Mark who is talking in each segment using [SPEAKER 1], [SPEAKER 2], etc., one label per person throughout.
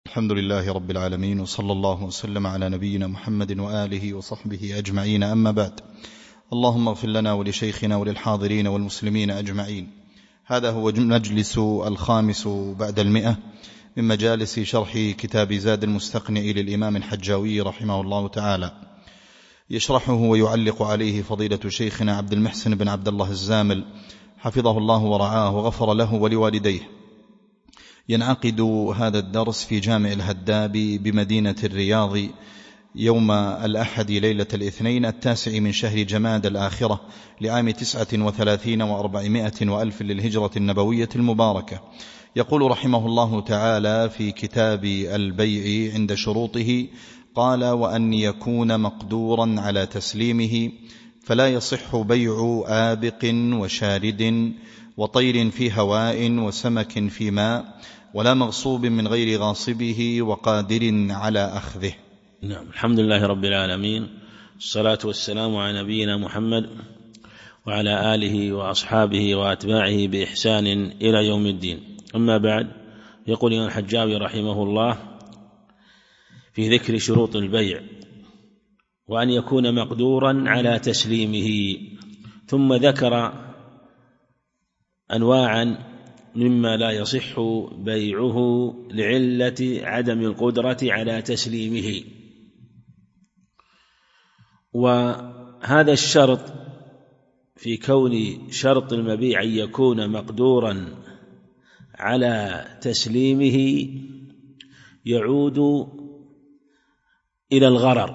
[SPEAKER 1] الحمد لله رب العالمين، وصلى الله وسلم على نبينا محمد وآله وصحبه أجمعين، أما بعد. اللهم اغفر لنا ولشيخنا وللحاضرين والمسلمين أجمعين. هذا هو المجلس الخامس بعد 100 من مجالس شرح كتاب زاد المستقنع للإمام الحجاوي رحمه الله تعالى، يشرحه ويعلق عليه فضيلة شيخنا عبد المحسن بن عبد الله الزامل حفظه الله ورعاه وغفر له ولوالديه. ينعقد هذا الدرس في جامع الهداب بمدينة الرياض يوم الأحد ليلة الاثنين 9 من شهر جماد الآخرة لعام 39 و400 وألف للهجرة النبوية المباركة. يقول رحمه الله تعالى في كتاب البيع عند شروطه: قال: وأن يكون مقدورا على تسليمه، فلا يصح بيع آبق وشارد وطير في هواء وسمك في ماء، ولا مغصوب من غير غاصبه وقادر على أخذه.
[SPEAKER 2] نعم، الحمد لله رب العالمين، الصلاة والسلام على نبينا محمد وعلى آله وأصحابه وأتباعه بإحسان إلى يوم الدين. أما بعد، يقول الإمام الحجاوي رحمه الله في ذكر شروط البيع: وأن يكون مقدورا على تسليمه، ثم ذكر أنواعا مما لا يصح بيعه لعلة عدم القدرة على تسليمه. وهذا الشرط في كون شرط المبيع أن يكون مقدورا على تسليمه يعود إلى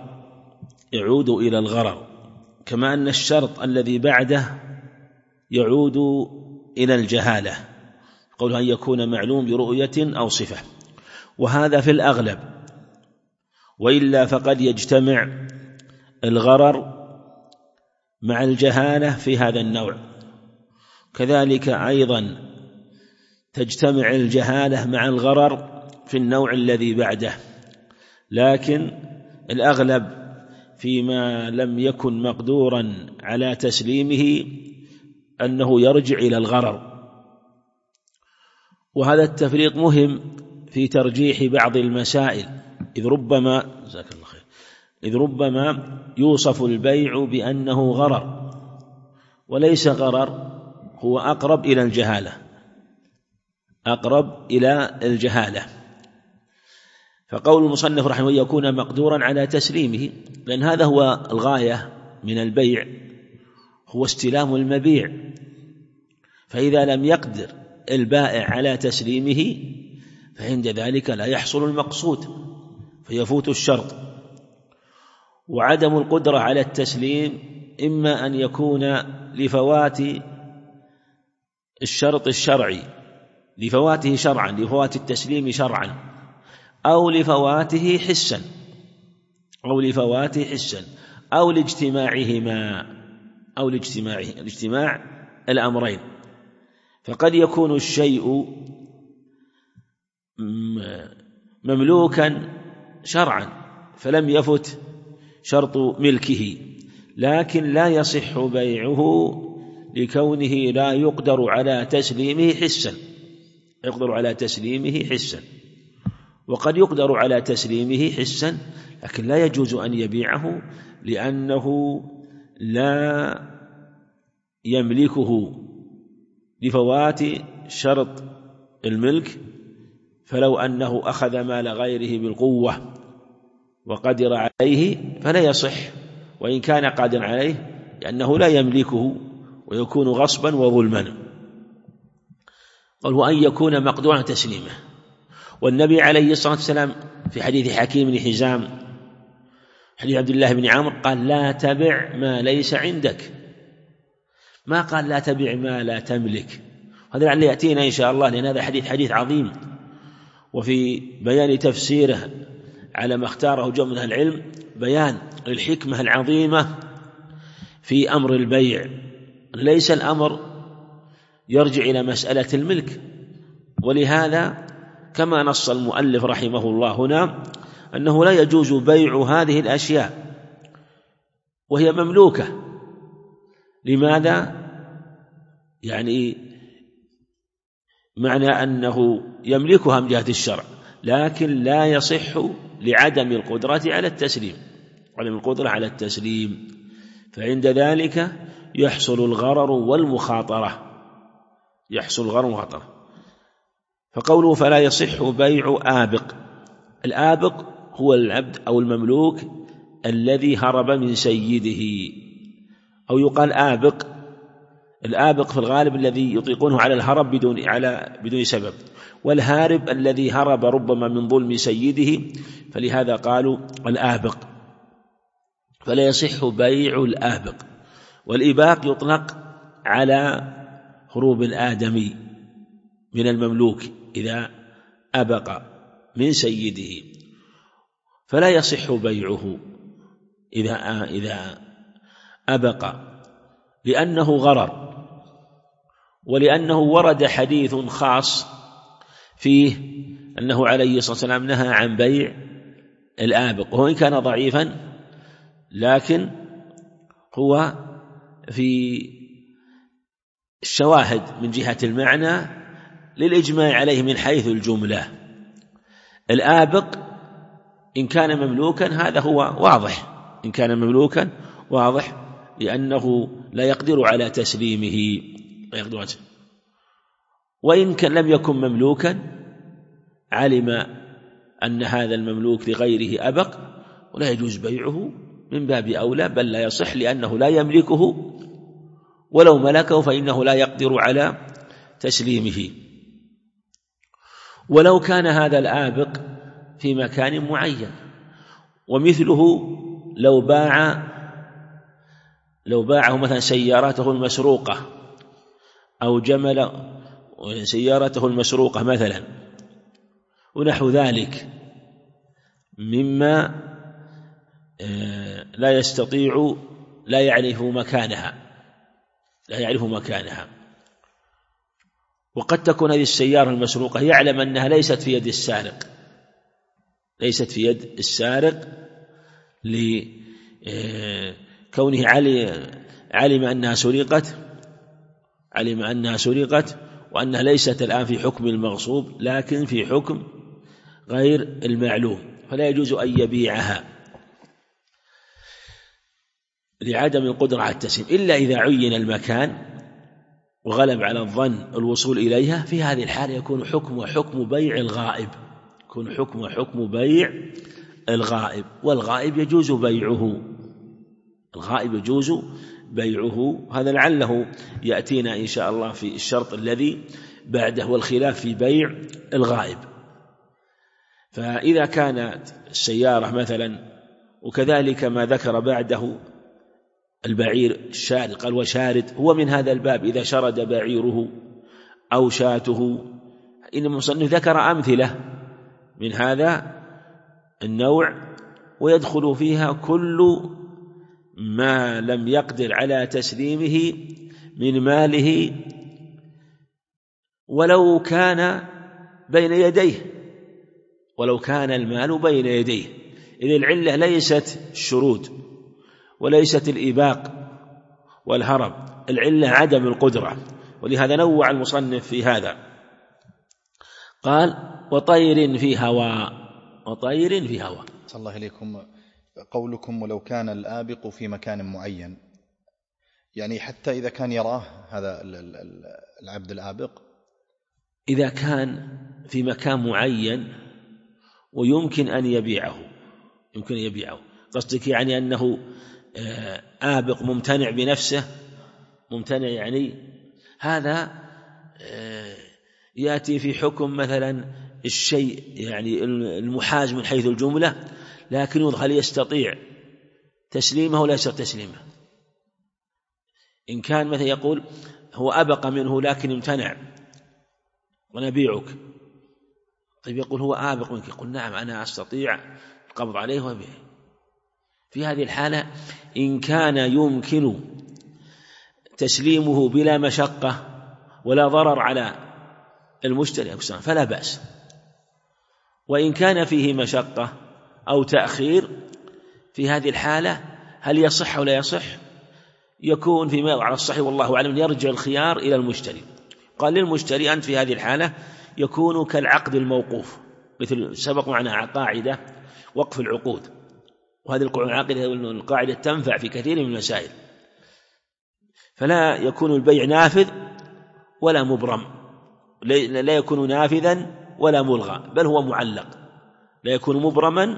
[SPEAKER 2] الغرر، كما أن الشرط الذي بعده يعود إلى الجهالة، قول أن يكون معلوم برؤية أو صفة، وهذا في الأغلب، وإلا فقد يجتمع الغرر مع الجهالة في هذا النوع، كذلك أيضا تجتمع الجهالة مع الغرر في النوع الذي بعده، لكن الأغلب فيما لم يكن مقدورا على تسليمه أنه يرجع إلى الغرر. وهذا التفريق مهم في ترجيح بعض المسائل، إذ ربما يوصف البيع بأنه غرر وليس غرر، هو أقرب إلى الجهالة. فقول المصنف رحمه الله يكون مقدورا على تسليمه، لأن هذا هو الغاية من البيع، هو استلام المبيع، فإذا لم يقدر البائع على تسليمه فعند ذلك لا يحصل المقصود فيفوت الشرط. وعدم القدرة على التسليم إما أن يكون لفوات الشرط الشرعي، لفواته شرعا، لفوات التسليم شرعا، أو لفواته حسا، أو لاجتماعهما، أو لاجتماع الأمرين. فقد يكون الشيء مملوكا شرعا فلم يفت شرط ملكه، لكن لا يصح بيعه لكونه لا يقدر على تسليمه حسا، وقد يقدر على تسليمه حسا لكن لا يجوز أن يبيعه لأنه لا يملكه لفوات شرط الملك. فلو أنه أخذ مال غيره بالقوة وقدر عليه فلا يصح، وإن كان قادر عليه، لأنه لا يملكه ويكون غصبا وظلما. قال: وأن يكون مقدورا تسليمه. والنبي عليه الصلاة والسلام في حديث حكيم بن حزام، حديث عبد الله بن عمرو، قال: لا تبع ما ليس عندك، ما قال لا تبع ما لا تملك. هذا لعله يأتينا إن شاء الله، لأن هذا حديث عظيم، وفي بيان تفسيره على ما اختاره جمع من العلم بيان الحكمة العظيمة في أمر البيع. ليس الأمر يرجع إلى مسألة الملك، ولهذا كما نص المؤلف رحمه الله هنا أنه لا يجوز بيع هذه الأشياء وهي مملوكة. لماذا؟ يعني معنى أنه يملكها من جهة الشرع، لكن لا يصح لعدم القدرة على التسليم، عدم القدرة على التسليم، فعند ذلك يحصل الغرر والمخاطرة، يحصل الغرر والمخاطرة. فقوله فلا يصح بيع آبق، الآبق هو العبد أو المملوك الذي هرب من سيده، أو يقال آبق، الآبق في الغالب الذي يطلقونه على الهرب بدون سبب، والهارب الذي هرب ربما من ظلم سيده، فلهذا قالوا الآبق. فلا يصح بيع الآبق. والإباق يطلق على هروب الآدمي من المملوك إذا أبق من سيده، فلا يصح بيعه إذا أبق، لأنه غرر، ولأنه ورد حديث خاص فيه أنه عليه الصلاة والسلام نهى عن بيع الآبق، وإن كان ضعيفا لكن هو في الشواهد من جهة المعنى للإجماع عليه من حيث الجملة. الآبق إن كان مملوكا هذا هو واضح، إن كان مملوكا واضح، لأنه لا يقدر على تسليمه، وإن لم يكن مملوكا علم أن هذا المملوك لغيره أبق ولا يجوز بيعه من باب أولى، بل لا يصح لأنه لا يملكه، ولو ملكه فإنه لا يقدر على تسليمه. ولو كان هذا الآبق في مكان معين، ومثله لو باعه مثلا سيارته المسروقة أو جمل سيارته المسروقة مثلا ونحو ذلك مما لا يعرف مكانها، وقد تكون هذه السيارة المسروقة يعلم أنها ليست في يد السارق لكونه علم أنها سرقت وأنها ليست الآن في حكم المغصوب لكن في حكم غير المعلوم، فلا يجوز أن يبيعها لعدم القدرة على التسليم، إلا إذا عين المكان وغلب على الظن الوصول إليها. في هذه الحالة يكون حكم بيع الغائب، والغائب يجوز بيعه، هذا لعله يأتينا إن شاء الله في الشرط الذي بعده والخلاف في بيع الغائب. فإذا كانت السيارة مثلا، وكذلك ما ذكر بعده البعير الشارد، قال وشارد، هو من هذا الباب إذا شرد بعيره أو شاته، إن المصنف ذكر أمثلة من هذا النوع، ويدخل فيها كل ما لم يقدر على تسليمه من ماله ولو كان المال بين يديه، إذ العلة ليست الشرود وليست الإباق والهرب، العلة عدم القدرة، ولهذا نوع المصنف في هذا، قال وطير في هواء.
[SPEAKER 1] صلى الله عليكم. قولكم ولو كان الآبق في مكان معين، يعني حتى إذا كان يراه هذا العبد الآبق،
[SPEAKER 2] إذا كان في مكان معين ويمكن أن يبيعه، قصدك يعني أنه آبق ممتنع بنفسه، ممتنع يعني هذا يأتي في حكم مثلا الشيء يعني المحاز من حيث الجملة، لكن هل يستطيع تسليمه ولا يستطيع تسليمه؟ إن كان مثلا يقول هو أبق منه لكن امتنع ونبيعك، طيب يقول هو آبق منك، يقول نعم أنا أستطيع القبض عليه وبيعه. في هذه الحالة إن كان يمكن تسليمه بلا مشقة ولا ضرر على المشتري فلا بأس، وإن كان فيه مشقة أو تأخير في هذه الحالة هل يصح ولا يصح؟ يكون فيما على الصحيح والله أعلم يرجع الخيار إلى المشتري. قال للمشتري أنت في هذه الحالة يكون كالعقد الموقوف مثل سبق معنا قاعدة وقف العقود، وهذه القاعدة تنفع في كثير من المسائل. فلا يكون البيع نافذ ولا مبرم، لا يكون نافذا ولا ملغى، بل هو معلق، لا يكون مبرما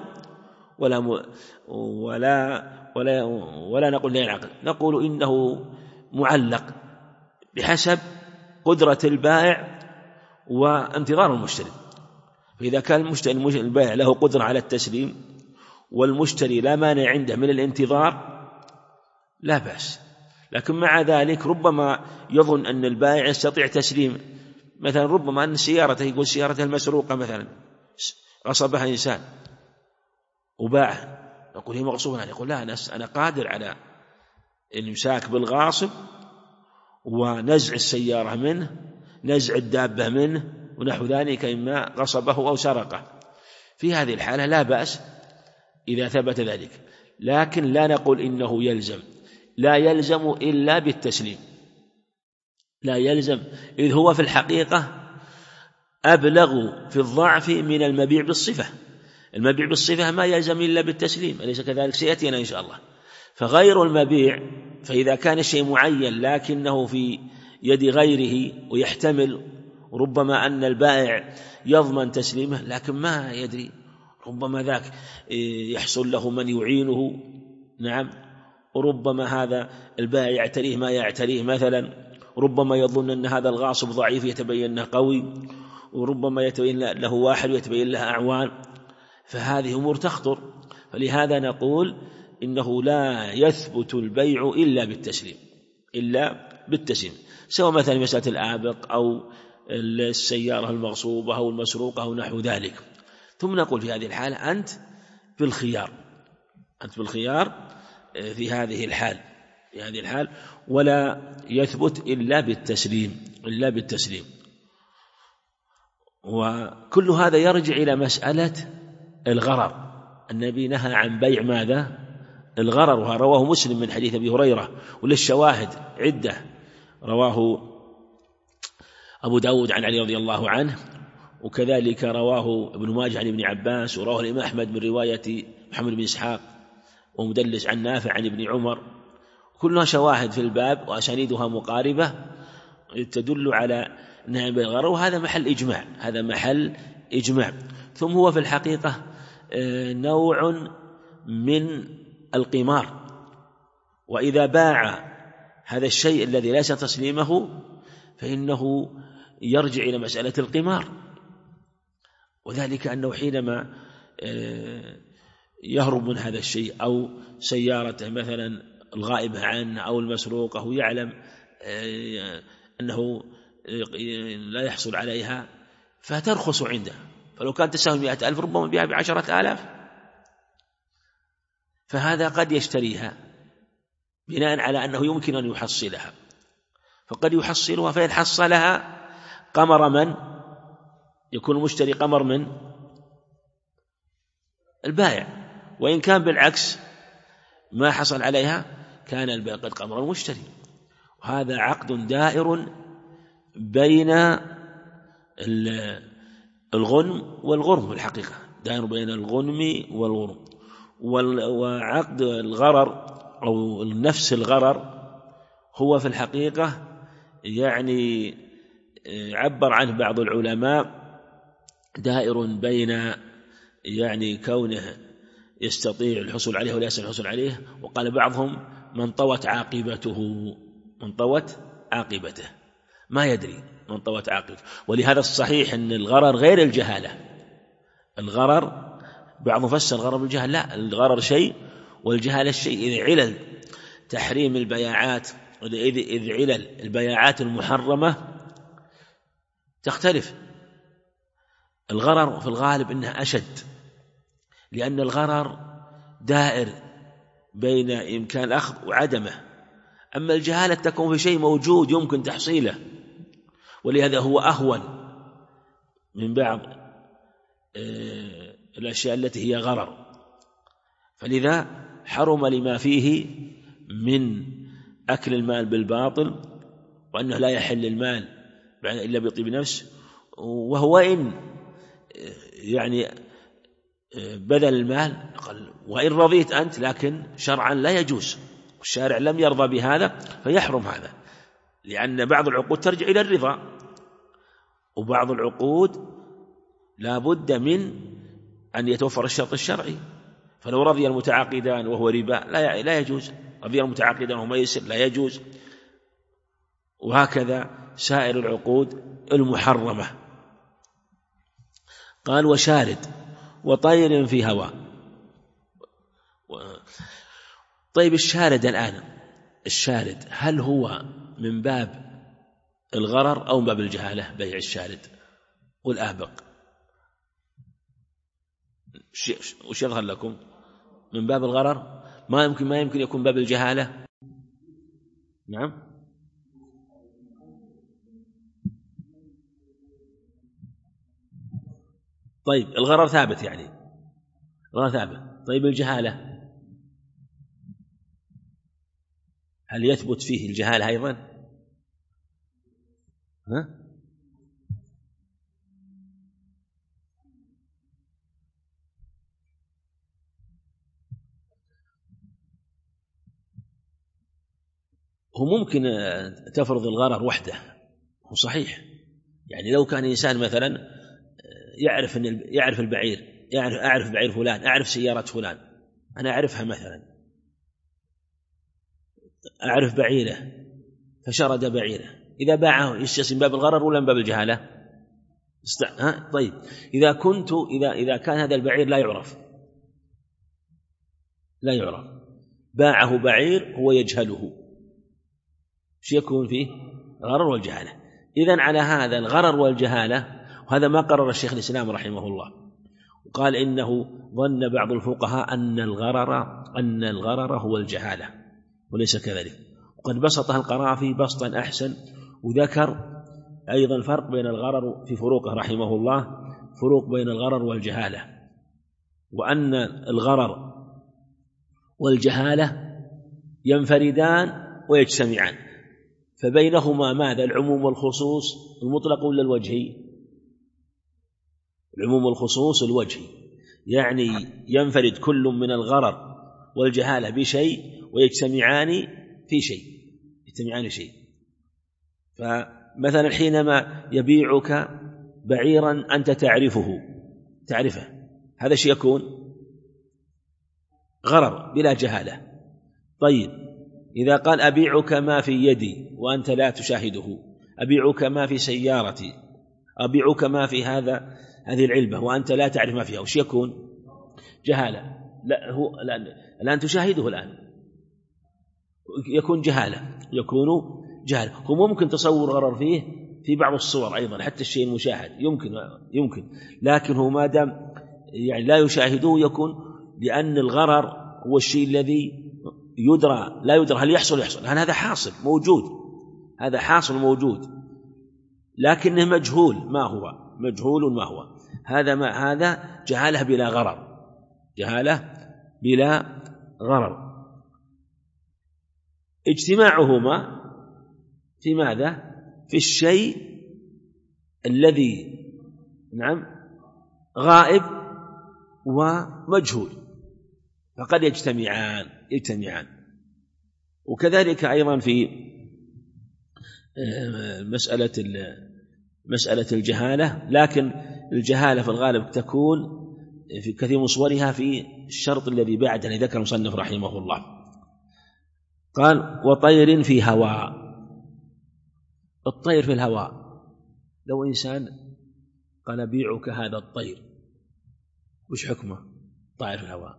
[SPEAKER 2] ولا نقول لا ينعقد، نقول إنه معلق بحسب قدرة البائع وانتظار المشتري. فإذا كان البائع له قدرة على التسليم والمشتري لا مانع عنده من الانتظار لا بأس. لكن مع ذلك ربما يظن أن البائع يستطيع تسليم، مثلا ربما أن سيارته، يقول سيارته المسروقة مثلا غصبها إنسان وباعها، نقول هي مغصوبة، يقول لا أنا قادر على الإمساك بالغاصب ونزع السيارة منه، نزع الدابة منه ونحو ذلك، إما غصبه أو سرقه. في هذه الحالة لا بأس إذا ثبت ذلك، لكن لا نقول إنه يلزم، لا يلزم إلا بالتسليم، لا يلزم، إذ هو في الحقيقة أبلغ في الضعف من المبيع بالصفة. المبيع بالصفة ما يلزم إلا بالتسليم، أليس كذلك؟ سيأتينا إن شاء الله. فغير المبيع، فإذا كان الشيء معين لكنه في يد غيره ويحتمل ربما أن البائع يضمن تسليمه لكن ما يدري، ربما ذاك يحصل له من يعينه، نعم، وربما هذا البائع يعتريه ما يعتريه مثلا، ربما يظن أن هذا الغاصب ضعيف يتبين أنه قوي، وربما يتبين له واحد ويتبين له أعوان، فهذه أمور تخطر. فلهذا نقول إنه لا يثبت البيع إلا بالتسليم، سواء مثلا مسألة الآبق أو السيارة المغصوبة أو المسروقة أو نحو ذلك. ثم نقول في هذه الحالة أنت بالخيار في هذه الحال، ولا يثبت إلا بالتسليم. وكل هذا يرجع إلى مسألة الغرر. النبي نهى عن بيع ماذا؟ الغرر، ورواه مسلم من حديث أبي هريرة، وللشواهد عدة، رواه أبو داود عن علي رضي الله عنه، وكذلك رواه ابن ماجه عن ابن عباس، ورواه الإمام أحمد من رواية محمد بن إسحاق ومدلس عن نافع عن ابن عمر، كلها شواهد في الباب وأسانيدها مقاربة تدل على نهي بالغرر، وهذا محل إجماع. ثم هو في الحقيقة نوع من القمار، وإذا باع هذا الشيء الذي ليس تسليمه فإنه يرجع إلى مسألة القمار، وذلك أنه حينما يهرب من هذا الشيء أو سيارته مثلا الغائبة عنه أو المسروقة، هو يعلم أنه لا يحصل عليها فترخص عنده، فلو كانت تساوي 100,000 ربما بها ب10,000، فهذا قد يشتريها بناء على أنه يمكن أن يحصلها، فقد يحصلها، فإن حصلها قمر من يكون المشتري قمر من البائع، وإن كان بالعكس ما حصل عليها كان البائع قد قمر المشتري. وهذا عقد دائر بين الغنم والغرم، الحقيقة دائر بين الغنم والغرم. وعقد الغرر أو نفس الغرر هو في الحقيقة يعني عبر عنه بعض العلماء دائر بين يعني كونه يستطيع الحصول عليه ولا يستطيع الحصول عليه، وقال بعضهم من طوت عاقبته ما يدري من طوت عاقبته. ولهذا الصحيح أن الغرر غير الجهالة، الغرر بعضهم فسر الغرر بالجهالة، لا، الغرر شيء والجهالة شيء. إذ علل تحريم البياعات، إذ علل البياعات المحرمة تختلف. الغرر في الغالب إنها أشد، لأن الغرر دائر بين إمكان الأخذ وعدمه، أما الجهالة تكون في شيء موجود يمكن تحصيله، ولهذا هو أهون من بعض الأشياء التي هي غرر. فلذا حرم لما فيه من أكل المال بالباطل، وأنه لا يحل المال إلا بطيب نفس. وهو إن يعني بذل المال قال وإن رضيت أنت، لكن شرعا لا يجوز، والشارع لم يرضى بهذا فيحرم هذا، لأن بعض العقود ترجع إلى الرضا، وبعض العقود لا بد من أن يتوفر الشرط الشرعي. فلو رضي المتعاقدان وهو ربا لا يجوز، رضي المتعاقدان وهو ميسر لا يجوز، وهكذا سائر العقود المحرمة. قال وشارد وطير في هواء. طيب الشارد الآن، الشارد هل هو من باب الغرر أو من باب الجهالة؟ بيع الشارد والآبق وش يظهر لكم؟ من باب الغرر؟ ما يمكن يكون باب الجهالة. نعم. طيب الغرر ثابت، يعني الغرر ثابت. طيب الجهالة هل يثبت فيه الجهالة أيضا؟ ها؟ هو ممكن تفرض الغرر وحده، هو صحيح. يعني لو كان إنسان مثلا يعرف البعير، أعرف بعير فلان، أعرف سيارة فلان، أنا أعرفها مثلا، أعرف بعيره فشرد بعيره، إذا باعه يستسلم باب الغرر ولا من باب الجهالة؟ طيب إذا كان هذا البعير لا يعرف باعه بعير هو يجهله، شو يكون فيه؟ الغرر والجهالة. إذن على هذا الغرر والجهالة، وهذا ما قرر الشيخ الإسلام رحمه الله، وقال إنه ظن بعض الفقهاء أن الغرر هو الجهالة، وليس كذلك. وقد بسطها القرافي بسطا أحسن، وذكر أيضا الفرق بين الغرر في فروقه رحمه الله، فروق بين الغرر والجهالة، وأن الغرر والجهالة ينفردان ويجتمعان، فبينهما ماذا؟ العموم والخصوص المطلق ولا الوجهي؟ العموم والخصوص الوجهي، يعني ينفرد كل من الغرر والجهالة بشيء ويجتمعان في شيء. فمثلا حينما يبيعك بعيرا أنت تعرفه، هذا شيء يكون غرر بلا جهالة. طيب إذا قال أبيعك ما في يدي وأنت لا تشاهده، أبيعك ما في سيارتي، أبيعك ما في هذه العلبة وأنت لا تعرف ما فيها، وش يكون؟ جهالة. لا هو الآن تشاهده، الآن يكون جهالة. هو ممكن تصور غرر فيه في بعض الصور أيضا، حتى الشيء المشاهد يمكن، لكن هو ما دام يعني لا يشاهده يكون، لأن الغرر هو الشيء الذي يدرى لا يدرى، هل يحصل هل هذا حاصل موجود، لكنه مجهول ما هو. هذا جهالة بلا غرر. اجتماعهما في ماذا؟ في الشيء الذي غائب ومجهول، فقد يجتمعان. وكذلك أيضا في مسألة الجهالة، لكن الجهالة في الغالب تكون في كثير من صورها في الشرط الذي بعد الذي ذكر المصنف رحمه الله. قال وطير في هواء. الطير في الهواء، لو إنسان قال بيعك هذا الطير، وش حكمه؟ طائر في الهواء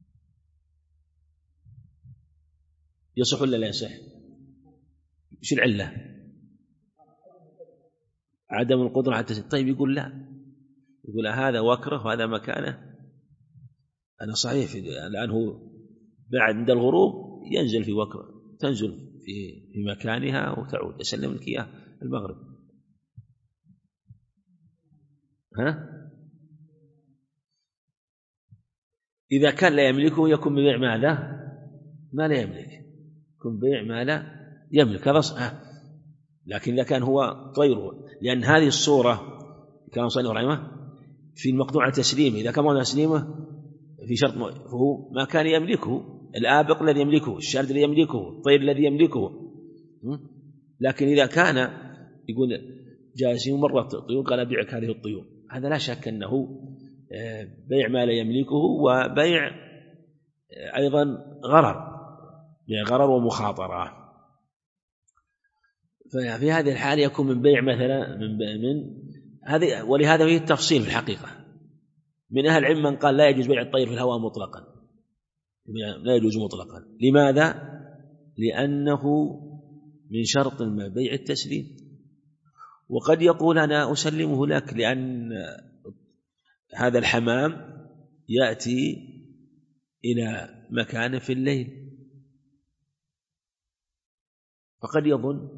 [SPEAKER 2] يصح ولا لا يصح؟ ايش العلة؟ عدم القدرة حتى. طيب يقول لا، يقول هذا وكره وهذا مكانه. أنا صحيح الآن هو بعد عند الغروب ينزل في وكره، تنزل في مكانها وتعود، أسلم لك إياه المغرب. إذا كان لا يملكه يكون ببيع ماذا؟ ما لا يملك، يكون بيع ما لا يملك، هذا صح. لكن إذا كان هو طيره، لأن هذه الصورة كان صلى الله عليه وسلم في المقدور على تسليمه، إذا كان مقدور على تسليمه في شرط فهو ما كان يملكه، الآبق الذي يملكه، الشارد الذي يملكه، الطير الذي يملكه. لكن إذا كان يقول جالس مرة الطيور قال أبيعك هذه الطيور، هذا لا شك أنه بيع ما لا يملكه، وبيع أيضا غرر ومخاطرة. ففي هذه الحالة يكون من بيع مثلا من هذه. ولهذا فيه التفصيل في الحقيقة، من أهل العلم من قال لا يجوز بيع الطير في الهواء مطلقا، لا يجوز مطلقا. لماذا؟ لأنه من شرط بيع التسليم. وقد يقول أنا أسلمه لك لأن هذا الحمام يأتي إلى مكان في الليل، فقد يظن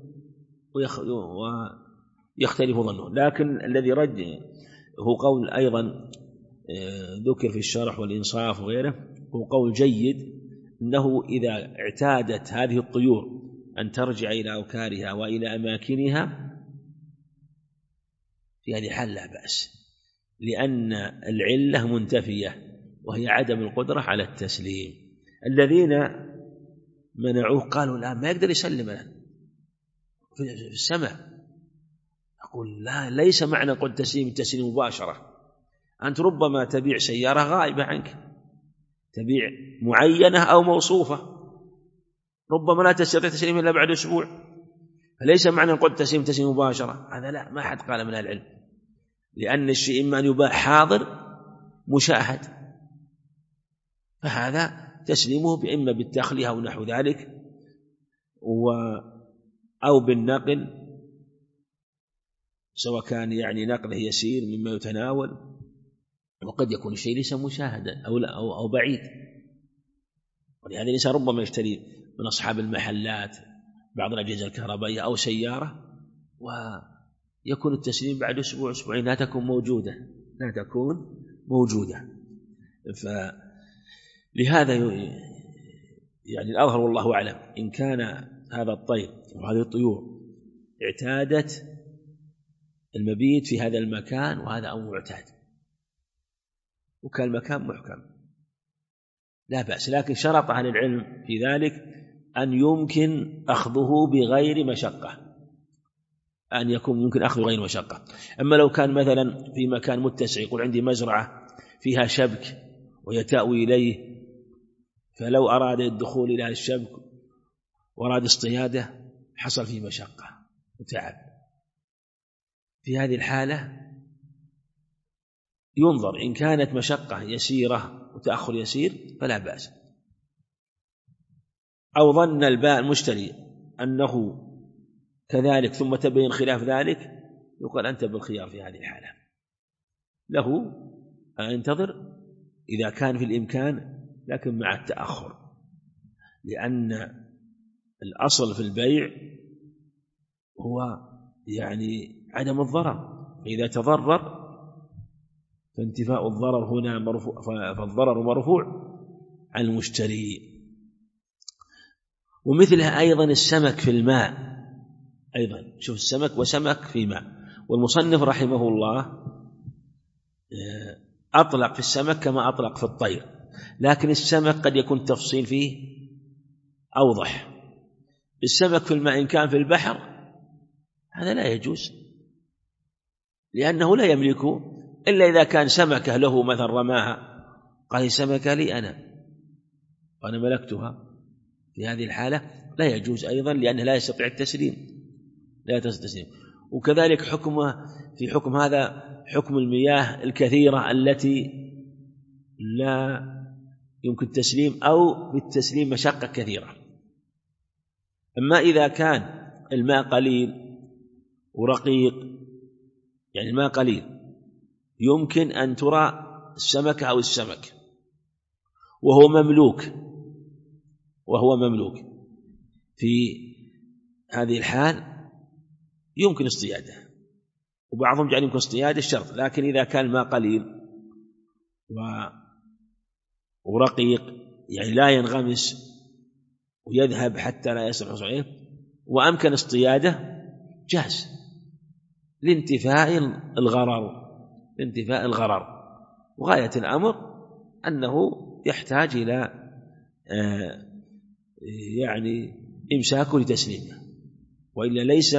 [SPEAKER 2] ويختلف ظنه. لكن الذي رد هو قول أيضا ذكر في الشرح والإنصاف وغيره، هو قول جيد، أنه إذا اعتادت هذه الطيور أن ترجع إلى أوكارها وإلى أماكنها في هذه الحال لا بأس، لأن العلة منتفية وهي عدم القدرة على التسليم. الذين منعوه قالوا لا ما يقدر يسلم في السماء. أقول لا، ليس معنى قل التسليم مباشرة. أنت ربما تبيع سيارة غائبة عنك، تبيع معينة أو موصوفة، ربما لا تستطيع تسليم إلا بعد أسبوع، فليس معنى قل تسليم مباشرة. هذا لا، ما حد قال من العلم، لأن الشيء إما أن يباع حاضر مشاهد، فهذا تسليمه بإما بالتخلية أو نحو ذلك، أو بالنقل، سواء كان يعني نقله يسير مما يتناول، وقد يكون الشيء ليس مشاهدا أو بعيد. ولهذا الإنسان ربما يشتري من أصحاب المحلات بعض الأجهزة الكهربائية أو سيارة، ويكون التسليم بعد أسبوع أسبوعين لا تكون موجودة. فلهذا يعني الأظهر والله أعلم، إن كان هذا الطير وهذه الطيور اعتادت المبيت في هذا المكان وهذا أمر معتاد، وكان المكان محكم لا بأس. لكن شرط أهل العلم في ذلك أن يمكن أخذه بغير مشقة، أن يكون يمكن أخذه بغير مشقة. أما لو كان مثلا في مكان متسع، يقول عندي مزرعة فيها شبك ويتأوي إليه، فلو أراد الدخول إلى الشبك وأراد اصطياده حصل فيه مشقة وتعب، في هذه الحالة ينظر، إن كانت مشقة يسيرة وتأخر يسير فلا بأس. أو ظن المشتري أنه كذلك ثم تبين خلاف ذلك، يقول أنت بالخيار في هذه الحالة، له أن ينتظر إذا كان في الإمكان، لكن مع التأخر، لأن الأصل في البيع هو يعني عدم الضرر، فإذا تضرر فانتفاء الضرر هنا مرفوع، فالضرر مرفوع عن المشتري. ومثلها أيضا السمك في الماء، أيضا شوف السمك وسمك في ماء. والمصنف رحمه الله أطلق في السمك كما أطلق في الطير، لكن السمك قد يكون تفصيل فيه أوضح. السمك في الماء إن كان في البحر هذا لا يجوز، لأنه لا يملكه إلا إذا كان سمكة له مثلا رماها قال سمكة لي وأنا ملكتها، في هذه الحالة لا يجوز أيضا، لأنه لا يستطيع التسليم. وكذلك في حكم هذا حكم المياه الكثيرة التي لا يمكن التسليم أو بالتسليم مشقة كثيرة. أما إذا كان الماء قليل ورقيق، يعني الماء قليل، يمكن أن ترى السمكة أو السمك وهو مملوك، في هذه الحال يمكن اصطياده، وبعضهم جعل يمكن اصطياده الشرط. لكن إذا كان الماء قليل ورقيق، يعني لا ينغمس ويذهب حتى لا يصل الحصول عليه، وأمكن اصطياده جاز لانتفاء الغرر لانتفاء الغرر. وغاية الأمر أنه يحتاج إلى يعني إمساكه لتسليمه، وإلا ليس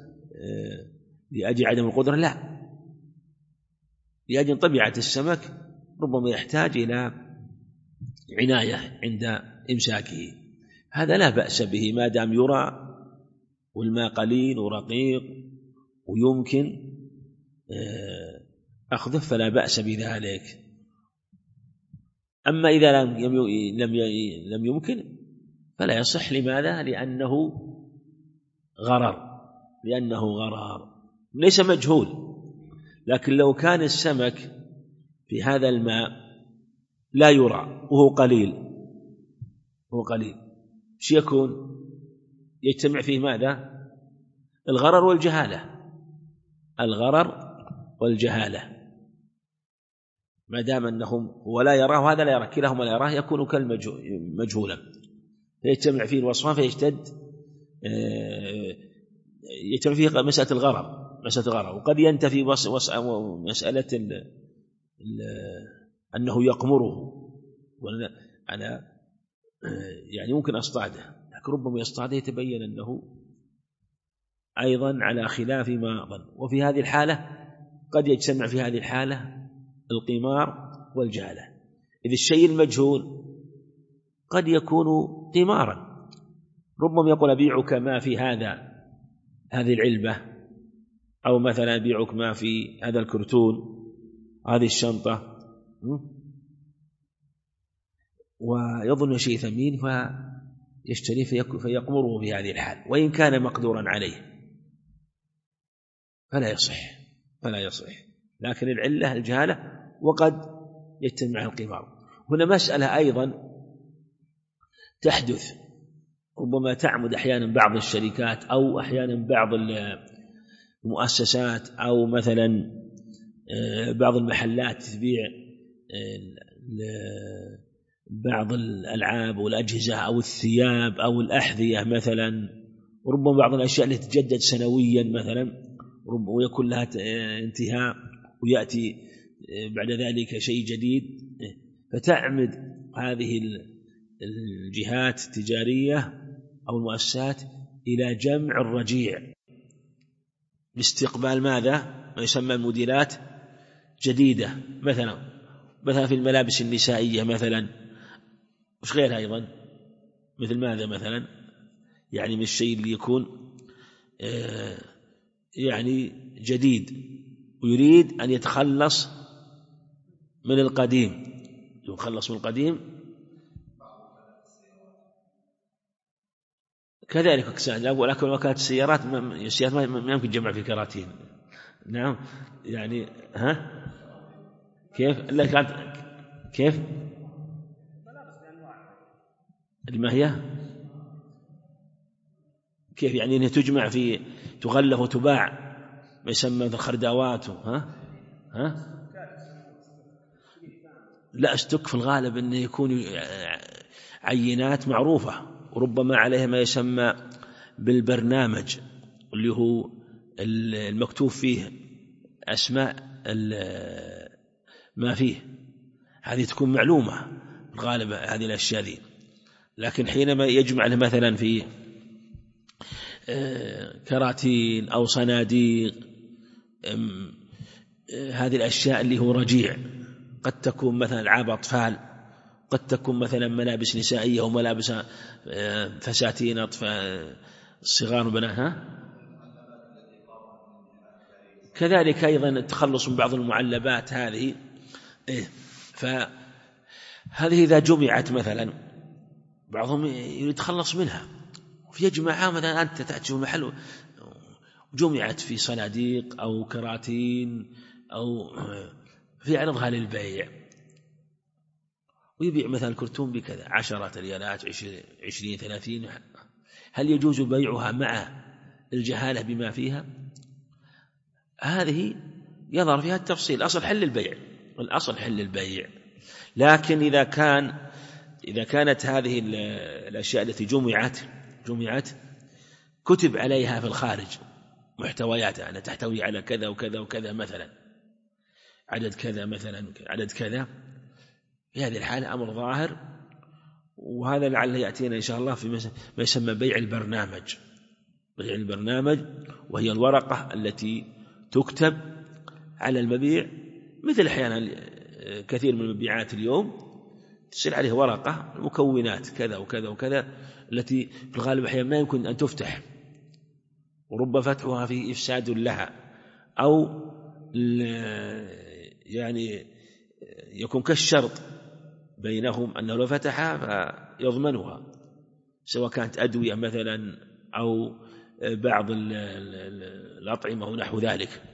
[SPEAKER 2] لأجل عدم القدرة، لا، لأجل طبيعة السمك ربما يحتاج إلى عناية عند إمساكه. هذا لا بأس به ما دام يرى والماء قليل ورقيق ويمكن أخذه، فلا بأس بذلك. أما إذا لم يمكن فلا يصح. لماذا؟ لأنه غرر ليس مجهول. لكن لو كان السمك في هذا الماء لا يرى وهو قليل شو يكون؟ يجتمع فيه ماذا؟ الغرر والجهالة. ما دام أنهم ولا يراه وهذا لا يراه، كلاهما لا يراه، يكون كالمجهولا، فيجتمع فيه الوصفان فيجتمع فيه مسألة الغرر. وقد ينتفي مسألة أنه يقمره، أنا يعني ممكن أصطاده، لكن ربما يصطاده يتبين أنه أيضا على خلاف ما ظن. وفي هذه الحالة قد يجتمع في هذه الحالة القمار والجهالة، إذ الشيء المجهول قد يكون قمارا. ربما يقول أبيعك ما في هذه العلبة، أو مثلا أبيعك ما في هذا الكرتون، هذه الشنطة، ويظن شيء ثمين فيشتري فيقمره في هذه الحال، وإن كان مقدورا عليه فلا يصح. لكن العلة الجهالة، وقد يجتمع القمار. هنا مسألة أيضا تحدث، ربما تعمد أحيانا بعض الشركات أو أحيانا بعض المؤسسات أو مثلا بعض المحلات تبيع بعض الألعاب والأجهزة أو الثياب أو الأحذية مثلا، وربما بعض الأشياء التي تتجدد سنويا مثلا، ويكون لها انتهاء ويأتي بعد ذلك شيء جديد، فتعمد هذه الجهات التجارية أو المؤسسات إلى جمع الرجيع لاستقبال ماذا؟ ما يسمى الموديلات جديدة، مثلا في الملابس النسائية مثلا، وش غيرها أيضا، مثل ماذا مثلا، يعني من الشيء اللي يكون يعني جديد ويريد أن يتخلص من القديم، كذلك. ولكن وكالة السيارات ما يمكن جمع في كراتين. نعم، يعني كيف ما هي كيف يعني أنها تجمع في تغلف وتباع، ما يسمى الخردوات لا، استك في الغالب أنه يكون عينات معروفة، وربما عليها ما يسمى بالبرنامج اللي هو المكتوب فيه أسماء ما فيه، هذه تكون معلومة الغالب هذه الأشياء دي. لكن حينما يجمع له مثلا في كراتين أو صناديق، هذه الأشياء اللي هو رجيع، قد تكون مثلا ألعاب أطفال، قد تكون مثلا ملابس نسائية وملابس فساتين أطفال صغار وبنات، كذلك أيضا التخلص من بعض المعلبات هذه. فهذه إذا جمعت مثلا بعضهم يتخلص منها ويجمعها، مثلا أنت تأتي محل جمعت في صناديق أو كراتين أو في عرضها للبيع، ويبيع مثلا كرتون بكذا 10 ريالات 20 30. هل يجوز بيعها مع الجهالة بما فيها؟ هذه يظهر فيها التفصيل. الأصل حل البيع. لكن إذا كانت هذه الأشياء التي جمعت كتب عليها في الخارج محتوياتها أنها تحتوي على كذا وكذا وكذا مثلا، عدد كذا مثلا، عدد كذا، في هذه الحالة أمر ظاهر. وهذا لعل يأتينا إن شاء الله في ما يسمى بيع البرنامج. بيع البرنامج وهي الورقة التي تكتب على المبيع، مثل أحيانا كثير من المبيعات اليوم تصير عليه ورقة مكونات كذا وكذا وكذا، التي في الغالب أحيانا ما يمكن أن تفتح، ورب فتحها فيه إفساد لها، أو يعني يكون كالشرط بينهم أنه لو فتحها فيضمنها، سواء كانت أدوية مثلا أو بعض الأطعمة ونحو ذلك.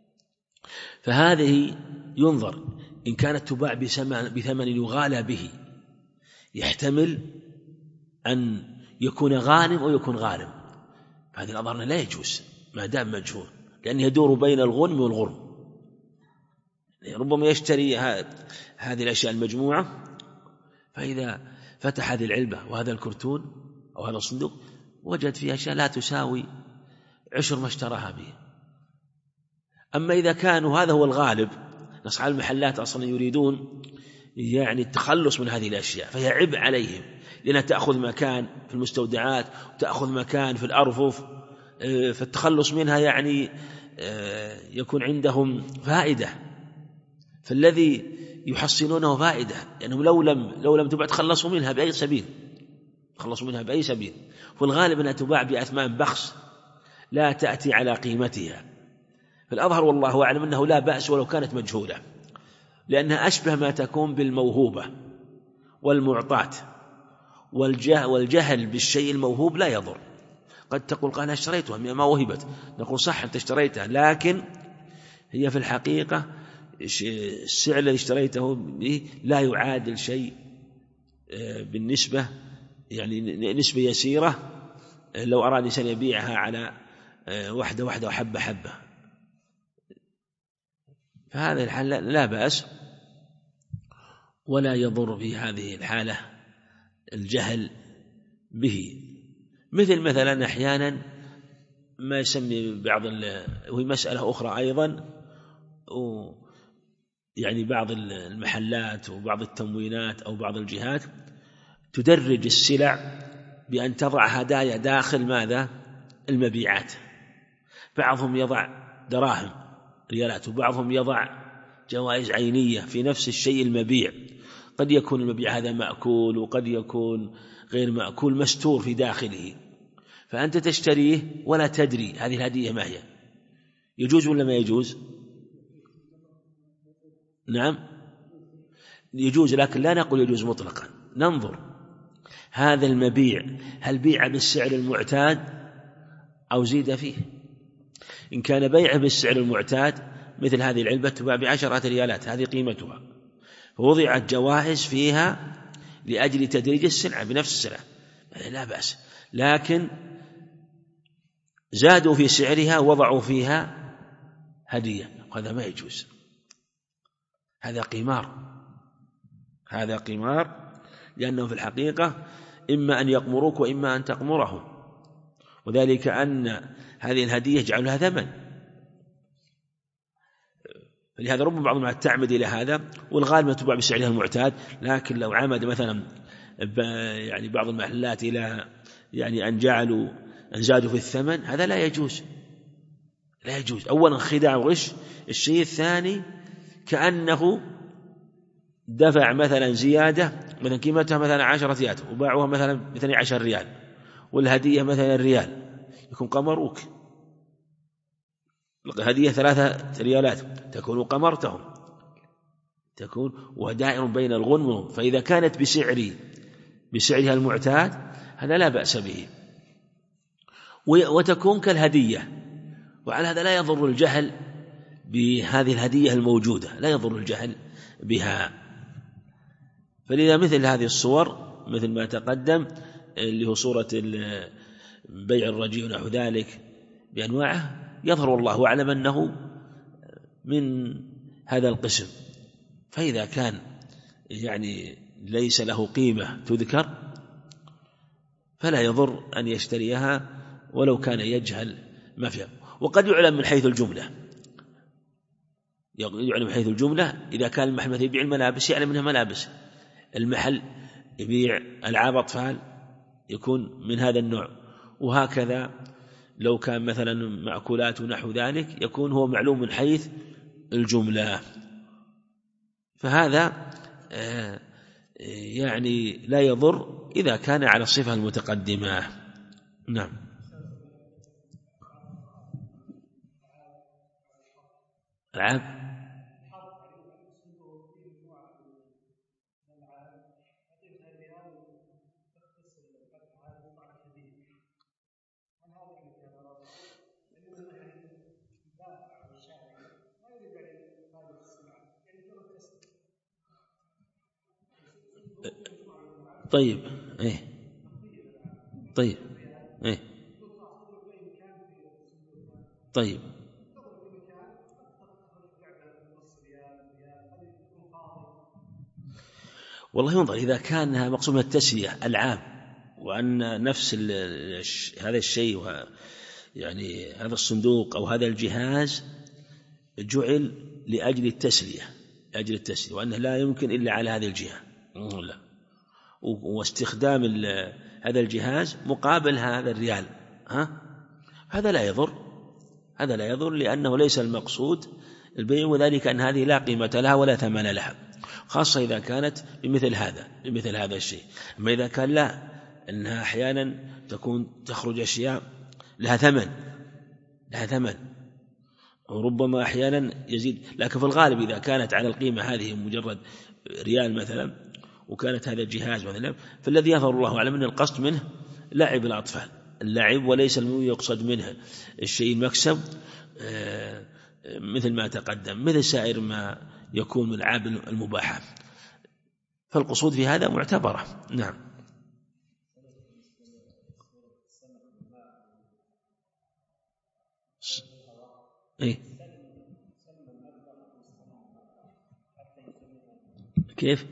[SPEAKER 2] فهذه ينظر إن كانت تباع بثمن يغالى به، يحتمل أن يكون غانم أو يكون غارم، فهذه الأظهر لا يجوز ما دام مجهول، لأنه يدور بين الغنم والغرم. ربما يشتري هذه الأشياء المجموعة، فإذا فتح هذه العلبة وهذا الكرتون أو هذا الصندوق وجد فيها أشياء لا تساوي 10 ما اشتراها به. أما إذا كانوا هذا هو الغالب، أصحاب المحلات أصلا يريدون يعني التخلص من هذه الأشياء، فهي عبء عليهم، لأنها تأخذ مكان في المستودعات وتأخذ مكان في الأرفف، فالتخلص منها يعني يكون عندهم فائدة، فالذي يحصلونه فائدة، لأنهم لو لم تباع تخلصوا منها بأي سبيل، تخلصوا منها بأي سبيل. والغالب أنها تباع بأثمان بخس لا تأتي على قيمتها. فالأظهر والله أعلم أنه لا بأس ولو كانت مجهولة، لأنها أشبه ما تكون بالموهوبة والمعطاة، والجهل بالشيء الموهوب لا يضر. قد تقول أنا اشتريتها ما وهبت، نقول صح أنت اشتريتها، لكن هي في الحقيقة السعر الذي اشتريته به لا يعادل شيء بالنسبة، يعني نسبة يسيرة لو أراد إنسان يبيعها على واحدة وحبة حبة. فهذا الحال لا بأس، ولا يضر في هذه الحالة الجهل به. مثلا أحيانا ما يسمي وهي مسألة أخرى أيضا، يعني بعض المحلات وبعض التموينات أو بعض الجهات تدرج السلع بأن تضع هدايا داخل ماذا؟ المبيعات. بعضهم يضع دراهم ريالات، وبعضهم يضع جوائز عينية في نفس الشيء المبيع. قد يكون المبيع هذا مأكول وقد يكون غير مأكول مستور في داخله، فأنت تشتريه ولا تدري هذه الهدية ما هي. يجوز ولا ما يجوز؟ نعم يجوز، لكن لا نقول يجوز مطلقا. ننظر هذا المبيع هل بيع بالسعر المعتاد أو زيد فيه. إن كان بيعه بالسعر المعتاد، مثل هذه العلبة تباع ب10 ريالات، هذه قيمتها، فوضعت جوائز فيها لأجل تدريج السلعة بنفس السلعة، لا بأس. لكن زادوا في سعرها وضعوا فيها هدية، وهذا ما يجوز، هذا قمار، لأنه في الحقيقة إما أن يقمروك وإما أن تقمرهم، وذلك أن هذه الهدية يجعلها ثمن. فلهذا ربما بعضهم تعمد إلى هذا، والغالب ما تباع بسعرها المعتاد. لكن لو عمد مثلا يعني بعض المحلات إلى يعني أن زادوا في الثمن، هذا لا يجوز. أولا خداع وغش. الشيء الثاني كأنه دفع مثلا زيادة، مثلا قيمتها مثلا 10 ريال وباعوها مثلا ب12 ريال، والهدية مثلا ريال، يكون قمروك. هدية 3 ريالات تكون قمرتهم، تكون ودائر بين الغنم. فإذا كانت بسعرها المعتاد هذا لا بأس به، وتكون كالهدية. وعلى هذا لا يضر الجهل بهذه الهدية الموجودة، لا يضر الجهل بها. فلذا مثل هذه الصور مثل ما تقدم اللي هو صورة بيع الرجيء ونحو ذلك بأنواعه، يظهر والله أعلم أنه من هذا القسم. فإذا كان يعني ليس له قيمة تذكر فلا يضر أن يشتريها ولو كان يجهل ما فيها. وقد يعلم من حيث الجملة، يعلم حيث الجملة. إذا كان المحل مثل يبيع الملابس يعلم منها ملابس، المحل يبيع ألعاب أطفال يكون من هذا النوع، وهكذا لو كان مثلا مأكولات ونحو ذلك يكون هو معلوم من حيث الجملة. فهذا يعني لا يضر إذا كان على الصفة المتقدمة. نعم. العاب طيب إيه طيب إيه طيب والله ينظر إذا كان مقصود من التسوية العام، وأن نفس هذا الشيء يعني هذا الصندوق أو هذا الجهاز جعل لأجل التسلية، وأنه لا يمكن إلا على هذه الجهة، لا، واستخدام هذا الجهاز مقابل هذا الريال، هذا لا يضر لأنه ليس المقصود البيع، وذلك أن هذه لا قيمة لها ولا ثمن لها، خاصة إذا كانت بمثل هذا الشيء. أما إذا كان لا، أنها أحيانا تخرج أشياء لها ثمن وربما أحيانا يزيد، لكن في الغالب إذا كانت على القيمة هذه مجرد ريال مثلا، وكانت هذا الجهاز مثلا، فالذي يظهر الله أعلم أن القصد منه لعب الأطفال، اللعب، وليس يقصد منه الشيء المكسب، مثل ما تقدم، مثل سائر ما يكون من الألعاب المباحة، فالقصود في هذا معتبرة. نعم. إيه؟ كيف؟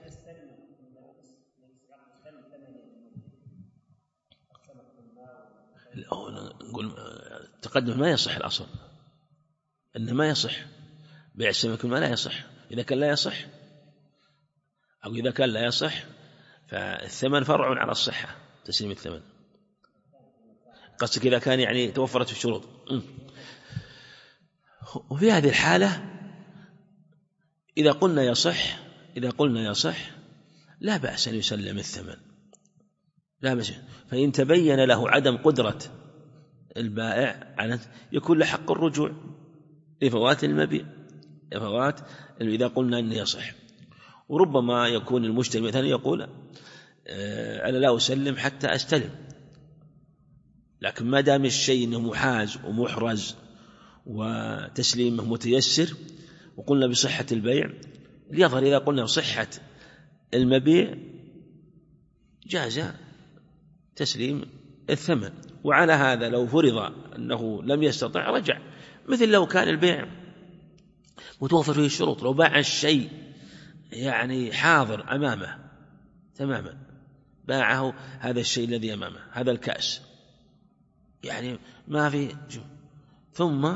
[SPEAKER 2] نقول التقدم ما يصح، الأصل أنه ما يصح بيع السمك ما لا يصح. إذا كان لا يصح أو إذا كان لا يصح فالثمن فرع على الصحة، تسليم الثمن. قصدك إذا كان يعني توفرت في الشروط. وفي هذه الحالة إذا قلنا يصح لا بأس أن يسلم الثمن، لا بأس. فإن تبين له عدم قدرة البائع على يكون له حق الرجوع لفوات المبيع، إذا قلنا أنه يصح. وربما يكون المشتري مثلا يقول أنا لا أسلم حتى أستلم، لكن ما دام الشيء أنه محاز ومحرز وتسليمه متيسر وقلنا بصحة البيع، ليظهر إذا قلنا بصحة المبيع جاز تسليم الثمن. وعلى هذا لو فرض أنه لم يستطع رجع، مثل لو كان البيع متوفر فيه الشروط، لو باع الشيء يعني حاضر أمامه تماما، باعه هذا الشيء الذي أمامه، هذا الكأس يعني ما في، ثم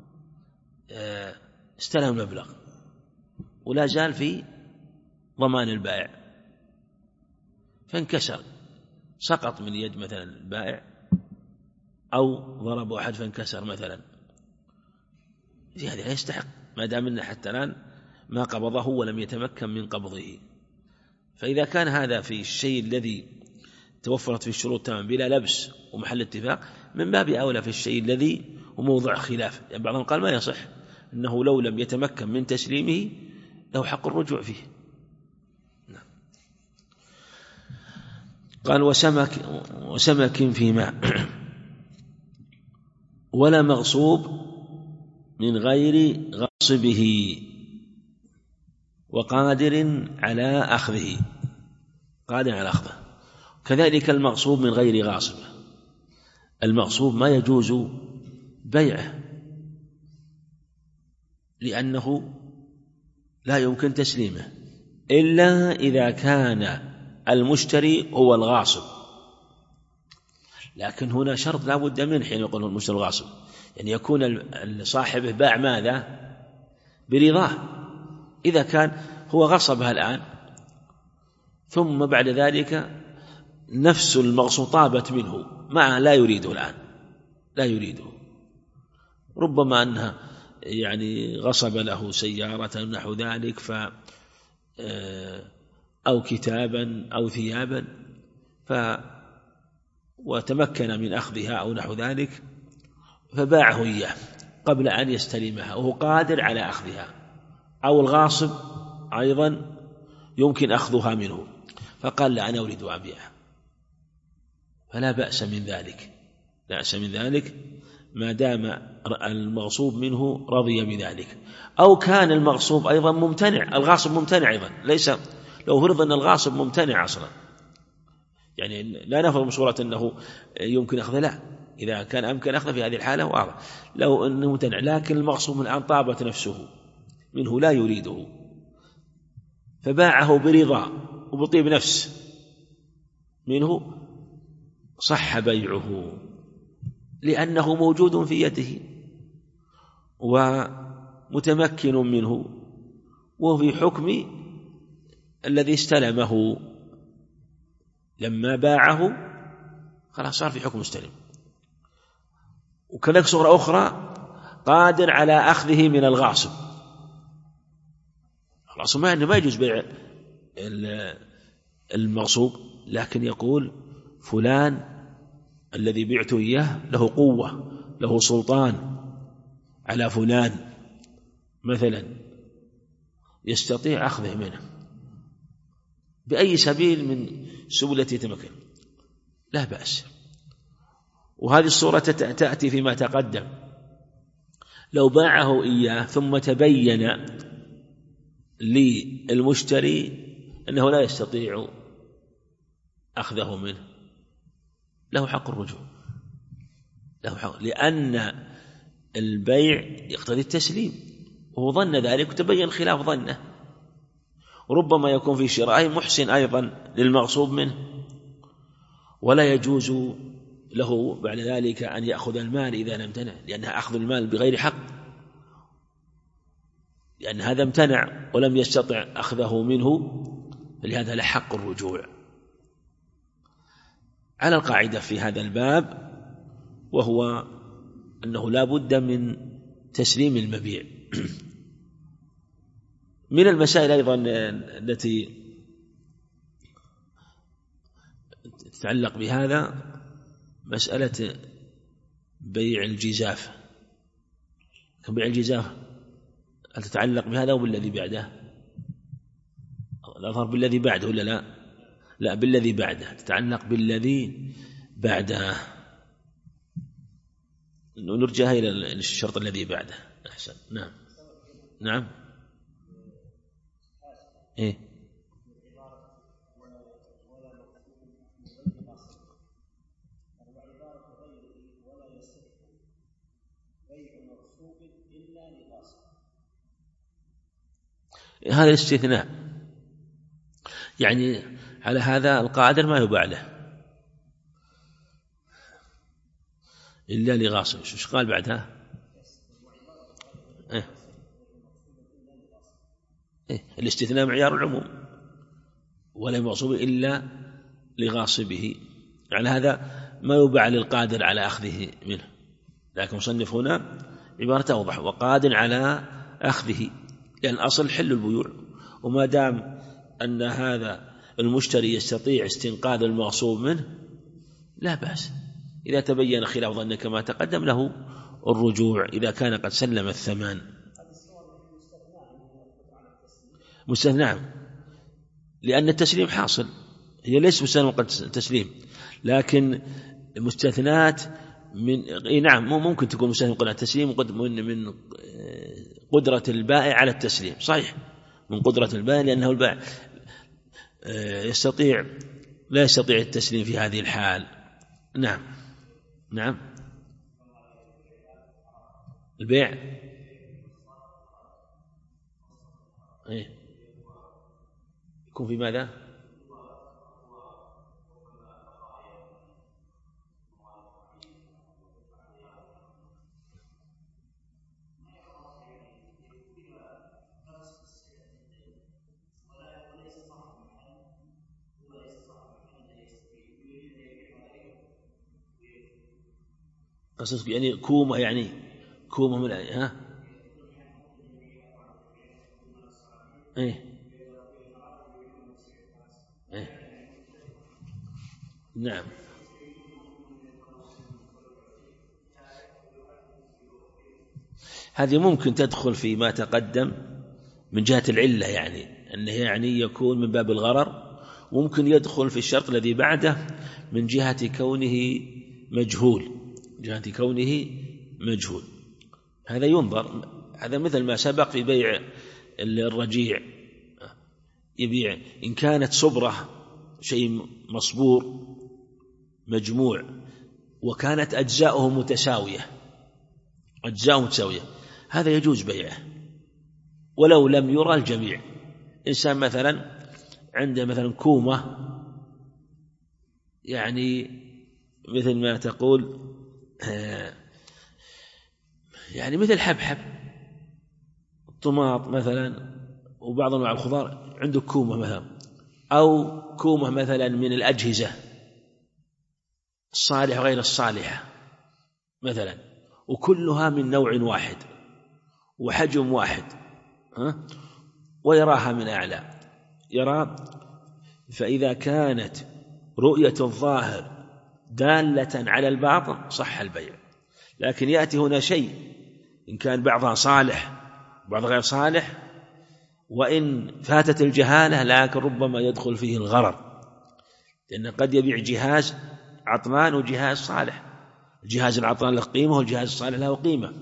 [SPEAKER 2] استلم المبلغ ولا زال في ضمان البائع، فانكسر، سقط من يد مثلا البائع أو ضرب أحد فانكسر مثلا، في هذا لا يستحق ما دام أنه حتى الآن ما قبضه ولم يتمكن من قبضه. فإذا كان هذا في الشيء الذي توفرت في الشروط تمام بلا لبس ومحل اتفاق، من باب أولى في الشيء الذي هو موضع خلاف، يعني بعضهم قال ما يصح، أنه لو لم يتمكن من تسليمه له حق الرجوع فيه. نعم. قال وسمك في ماء ولا مغصوب من غير غصبه وقادر على أخذه، كذلك المغصوب من غير غاصب. المغصوب ما يجوز بيعه لأنه لا يمكن تسليمه إلا إذا كان المشتري هو الغاصب، لكن هنا شرط لا بد منه حين يقول المشتري الغاصب، يعني يكون صاحبه باع ماذا؟ برضاه. إذا كان هو غصبها الآن ثم بعد ذلك نفس المغصوب طابت منه مع لا يريده الآن، لا يريده، ربما أنها يعني غصب له سيارة نحو ذلك أو كتابا أو ثيابا وتمكن من أخذها أو نحو ذلك، فباعه إياه قبل أن يستلمها وهو قادر على أخذها، أو الغاصب أيضا يمكن أخذها منه فقال لا أنا أريد أن أبيعها، فلا بأس من ذلك، لا بأس من ذلك ما دام المغصوب منه رضي بذلك. أو كان المغصوب أيضا ممتنع، الغاصب ممتنع أيضا، ليس لو فرض أن الغاصب ممتنع أصلا، يعني لا نفهم صورة أنه يمكن أخذه، لا، إذا كان أمكن أخذه في هذه الحالة واضح، لو أنه ممتنع، لكن المغصوب الآن طابت نفسه منه لا يريده فباعه برضا وبطيب نفس منه، صح بيعه لأنه موجود في يده ومتمكن منه وهو في حكم الذي استلمه، لما باعه خلاص صار في حكم مستلم. وكذلك صورة أخرى قادر على أخذه من الغاصب، الغاصب ما يجوز بيع المغصوب، لكن يقول فلان الذي بعته إياه له قوة له سلطان على فلان مثلا، يستطيع أخذه منه بأي سبيل من سبل التي يتمكن، لا بأس. وهذه الصورة تأتي فيما تقدم، لو باعه إياه ثم تبين للمشتري أنه لا يستطيع أخذه منه له حق الرجوع، له حق، لأن البيع يقتضي التسليم وهو ظن ذلك وتبين خلاف ظنه، وربما يكون في شرائه محسن أيضا للمغصوب منه، ولا يجوز له بعد ذلك أن يأخذ المال إذا لم امتنع، لأنها أخذ المال بغير حق، لأن هذا امتنع ولم يستطع أخذه منه، فلهذا له حق الرجوع على القاعدة في هذا الباب، وهو أنه لا بد من تسليم المبيع. من المسائل أيضا التي تتعلق بهذا مسألة بيع الجزاف. كم بيع الجزاف هل تتعلق بهذا أو بالذي بعده؟ الأظهر بالذي بعده ولا لا؟ لا، بالذي بعده، تتعلق بالذي بعده، نرجع إلى الشرط الذي بعده أحسن. نعم نعم إيه هذا الاستثناء، يعني على هذا القادر ما يباع له إلا لغاصب. إيش قال بعدها؟ الاستثناء معيار العموم، ولا مغصوب إلا لغاصبه، على هذا ما يباع للقادر على أخذه منه، لكن مصنف هنا عبارة أوضح، وقادر على أخذه، لأن أصل حل البيوع، وما دام أن هذا المشتري يستطيع استنقاذ المغصوب منه لا بأس، إذا تبين خلاف ظنه كما تقدم له الرجوع إذا كان قد سلم الثمن. مستثنى، لأن التسليم حاصل، هي ليس مستثنى قد تسليم، لكن مستثنات من نعم ممكن تكون مستثنى قد التسليم من قدرة البائع على التسليم، صحيح، من قدرة البائع، لأنه البائع لا يستطيع التسليم في هذه الحال. نعم نعم البيع يكون في ماذا؟ قصدك يعني كومة، يعني كومة من ها إيه إيه نعم. هذه ممكن تدخل فيما تقدم من جهة العلة، يعني أنه يعني يكون من باب الغرر، وممكن يدخل في الشرط الذي بعده من جهة كونه مجهول، جهة كونه مجهول. هذا ينظر، هذا مثل ما سبق في بيع الرجيع، يبيع إن كانت صبرة شيء مصبور مجموع وكانت أجزاؤه متساوية، هذا يجوز بيعه ولو لم يرى الجميع. إنسان مثلا عنده مثلا كومة، يعني مثل ما تقول يعني مثل حبحب الطماط مثلا وبعض أنواع الخضار، عنده كومة مثلا، أو كومة مثلا من الأجهزة الصالحة غير الصالحة مثلا، وكلها من نوع واحد وحجم واحد، ويراها من أعلى يرى. فإذا كانت رؤية الظاهر دالة على الباطن صح البيع. لكن يأتي هنا شيء إن كان بعضها صالح بعض غير صالح، وإن فاتت الجهالة لكن ربما يدخل فيه الغرر، لأن قد يبيع جهاز عطلان وجهاز صالح، الجهاز العطلان له قيمة والجهاز الصالح له قيمة.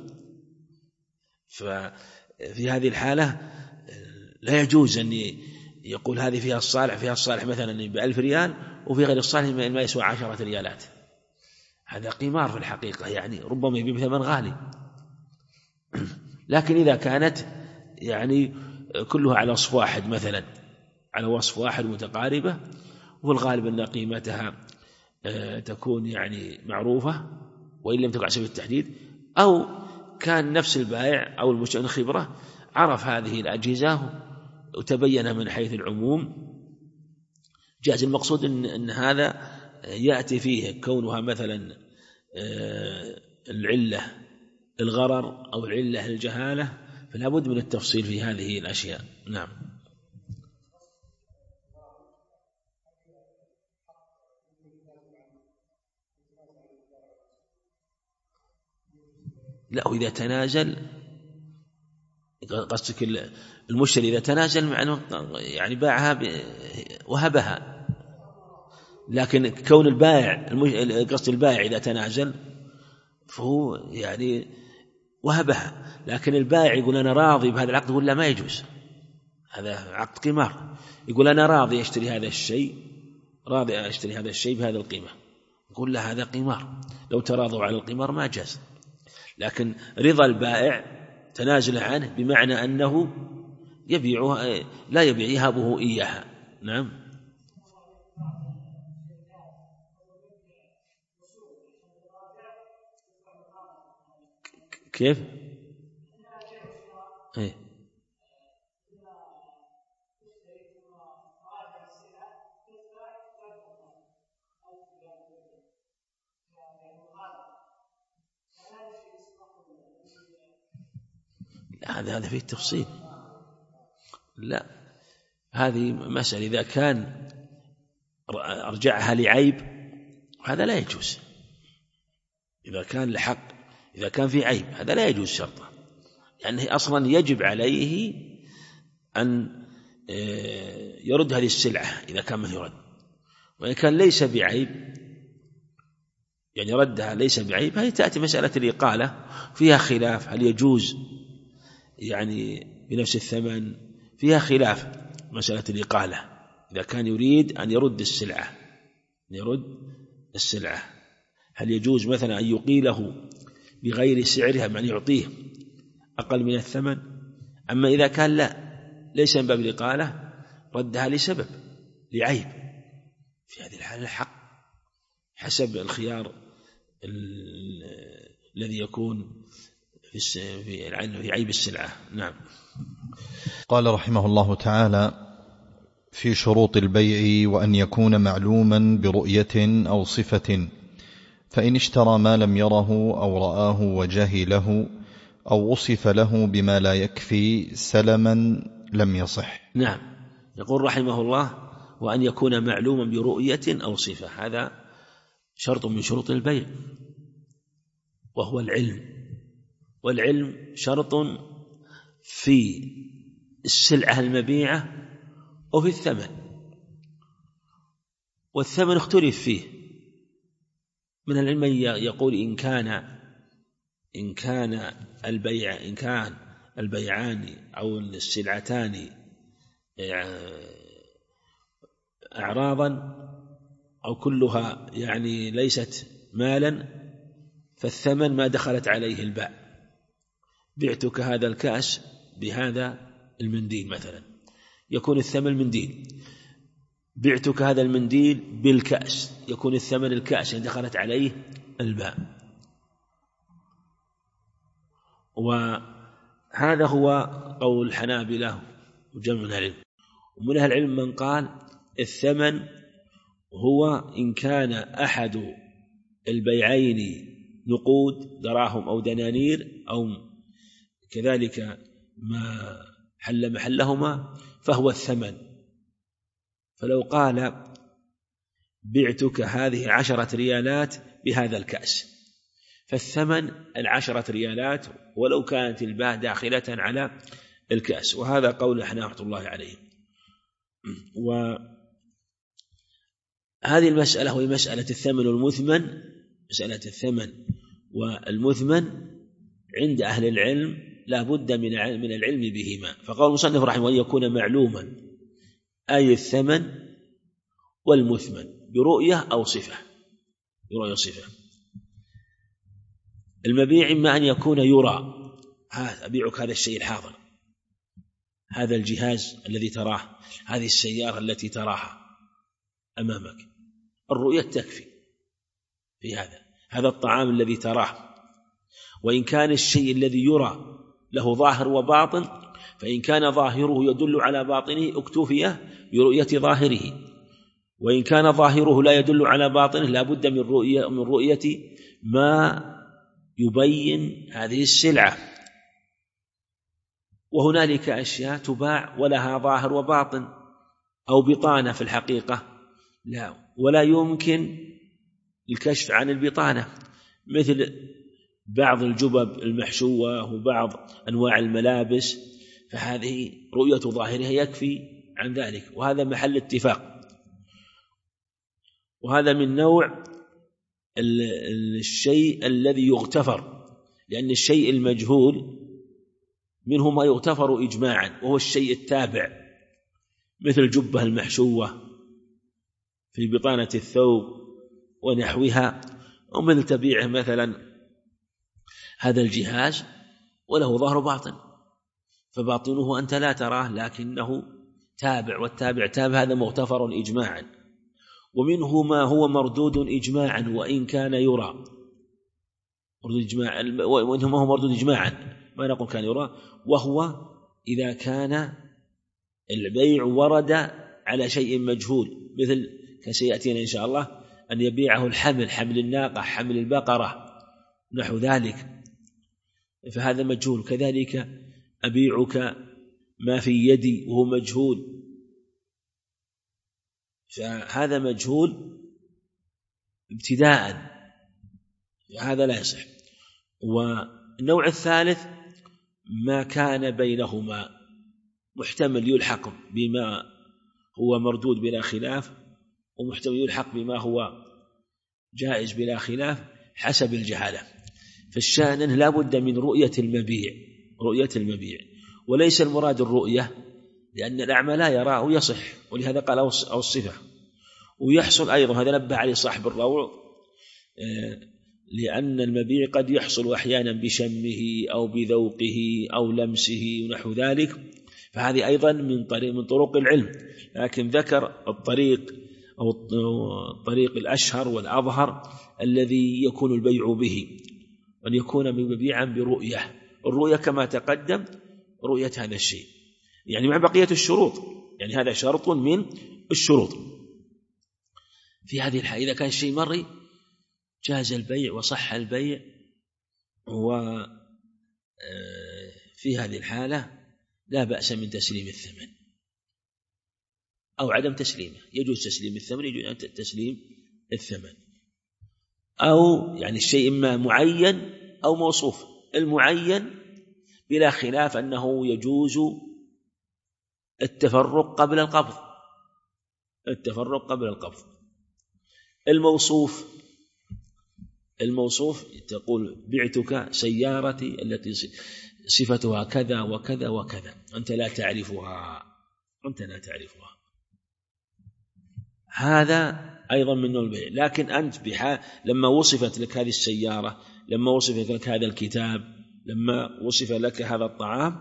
[SPEAKER 2] ففي هذه الحالة لا يجوز أن يقول هذه فيها الصالح مثلا ب1000 ريال وفي غير الصالح ما يسوى 10 ريالات. هذا قمار في الحقيقة، يعني ربما يبيع بثمن غالي. لكن إذا كانت يعني كلها على وصف واحد مثلا، على وصف واحد متقاربة، والغالب أن قيمتها تكون يعني معروفة وإن لم تكن على سبيل التحديد، أو كان نفس البائع أو المشتري خبرة عرف هذه الأجهزة وتبين من حيث العموم جاز. المقصود أن هذا يأتي فيه كونها مثلا العلة الغرر أو العلة الجهالة، فلا بد من التفصيل في هذه الأشياء. نعم. لا، وإذا تنازل قصدك المشتري إذا تنازل معناه يعني باعها وهبها، لكن كون البائع قصد البائع إذا تنازل فهو يعني وهبها، لكن البائع يقول أنا راضي بهذا العقد، يقول لا ما يجوز، هذا عقد قمار. يقول أنا راضي أشتري هذا الشيء بهذا القيمة، يقول لا هذا قمار، لو تراضوا على القمار ما جاز. لكن رضا البائع تنازل عنه بمعنى أنه يبيعها لا يبيع، يهبه إياها. نعم. كيف؟ إيه؟ لا، هذا فيه تفصيل. لا، هذه مسألة إذا كان أرجعها لعيب هذا لا يجوز. إذا كان لحق، إذا كان في عيب هذا لا يجوز شرطه، لأنه يعني أصلا يجب عليه أن يرد هذه السلعة إذا كان من يرد. وإن كان ليس بعيب يعني ردها ليس بعيب، هذه تأتي مسألة الإقالة فيها خلاف، هل يجوز يعني بنفس الثمن، فيها خلاف مسألة الإقالة. إذا كان يريد أن يرد السلعة هل يجوز مثلا أن يقيله بغير سعرها، من يعطيه أقل من الثمن؟ أما إذا كان لا، ليس من باب الإقالة، ردها لسبب لعيب، في هذه الحالة الحق حسب الخيار الذي يكون في عيب السلعة. نعم.
[SPEAKER 1] قال رحمه الله تعالى: في شروط البيع وأن يكون معلوما برؤية أو صفة، فإن اشترى ما لم يره أو رآه وجهله أو وصف له بما لا يكفي سلما لم يصح.
[SPEAKER 2] نعم. يقول رحمه الله: وأن يكون معلوما برؤية أو صفة، هذا شرط من شروط البيع، وهو العلم، والعلم شرط في السلعة المبيعة وفي الثمن، والثمن اختلف فيه. من العلم يقول إن كان البيعان أو السلعتان أعراضا أو كلها يعني ليست مالا، فالثمن ما دخلت عليه الباء. بعتك هذا الكأس بهذا المنديل مثلا، يكون الثمن منديل. بعتك هذا المنديل بالكأس، يكون الثمن الكأس إن دخلت عليه الباء. وهذا هو قول الحنابلة وجمع من العلم. ومن أهل العلم من قال الثمن هو إن كان أحد البيعين نقود دراهم أو دنانير أو كذلك ما حل محلهما فهو الثمن. فلو قال بعتك هذه 10 ريالات بهذا الكأس، فالثمن 10 ريالات ولو كانت الباء داخلة على الكأس. وهذا قول الحنابلة رحمة الله عليه. وهذه المسألة وهي مسألة الثمن والمثمن، مسألة الثمن والمثمن عند أهل العلم لا بد من العلم بهما. فقال المصنف رحمه الله: يكون معلوما، أي الثمن والمثمن برؤية أو صفة. برؤية صفة. المبيع إما أن يكون يرى، أبيعك هذا الشيء الحاضر، هذا الجهاز الذي تراه، هذه السيارة التي تراها أمامك، الرؤية تكفي في هذا الطعام الذي تراه. وإن كان الشيء الذي يرى له ظاهر وباطن، فإن كان ظاهره يدل على باطنه اكتفي برؤية ظاهره، وإن كان ظاهره لا يدل على باطنه لا بد من رؤية ما يبين هذه السلعة. وهنالك أشياء تباع ولها ظاهر وباطن أو بطانة في الحقيقة ولا يمكن الكشف عن البطانة، مثل بعض الجبب المحشوة وبعض أنواع الملابس، فهذه رؤية ظاهرها يكفي عن ذلك، وهذا محل اتفاق. وهذا من نوع الشيء الذي يغتفر، لأن الشيء المجهول منه ما يغتفر إجماعا، وهو الشيء التابع، مثل الجبة المحشوة في بطانة الثوب ونحوها، أو مثل تبيعه مثلا هذا الجهاز وله ظهر باطن، فباطنه أنت لا تراه لكنه تابع، والتابع تابع، هذا مغتفر إجماعا. ومنه ما هو مردود إجماعا وإن كان يرى، وإنه ما هو مردود إجماعا، ما نقول كان يرى، وهو إذا كان البيع ورد على شيء مجهول، مثل كسيأتينا إن شاء الله أن يبيعه الحمل، حمل الناقة، حمل البقرة، نحو ذلك، فهذا مجهول. كذلك أبيعك ما في يدي وهو مجهول، فهذا مجهول ابتداء، هذا لا يصح. والنوع الثالث ما كان بينهما محتمل يلحق بما هو مردود بلا خلاف، ومحتمل يلحق بما هو جائز بلا خلاف حسب الجهالة. فالشأن لا بد من رؤية المبيع، وليس المراد الرؤية، لأن الأعمى لا يرى ويصح، ولهذا قال أو الصفة. ويحصل أيضا، هذا نبه عليه صاحب الروع، لأن المبيع قد يحصل أحيانا بشمه أو بذوقه أو لمسه ونحو ذلك، فهذه أيضا من طرق العلم. لكن ذكر الطريق أو الطريق الأشهر والأظهر الذي يكون البيع به، أن يكون مبيعا برؤية. الرؤية كما تقدم رؤية هذا الشيء، يعني مع بقية الشروط، يعني هذا شرط من الشروط. في هذه الحالة إذا كان الشيء مرئي جاز البيع وصح البيع، وفي هذه الحالة لا بأس من تسليم الثمن أو عدم تسليمه. يجوز تسليم الثمن، يجوز تسليم الثمن، أو يعني الشيء إما معين أو موصوف. المعين بلا خلاف أنه يجوز التفرق قبل القبض، التفرق قبل القبض. الموصوف تقول بعتك سيارتي التي صفتها كذا وكذا وكذا، أنت لا تعرفها، هذا أيضا من نوع البيع. لكن أنت لما وصفت لك هذه السيارة، لما وصفت لك هذا الكتاب، لما وصف لك هذا الطعام،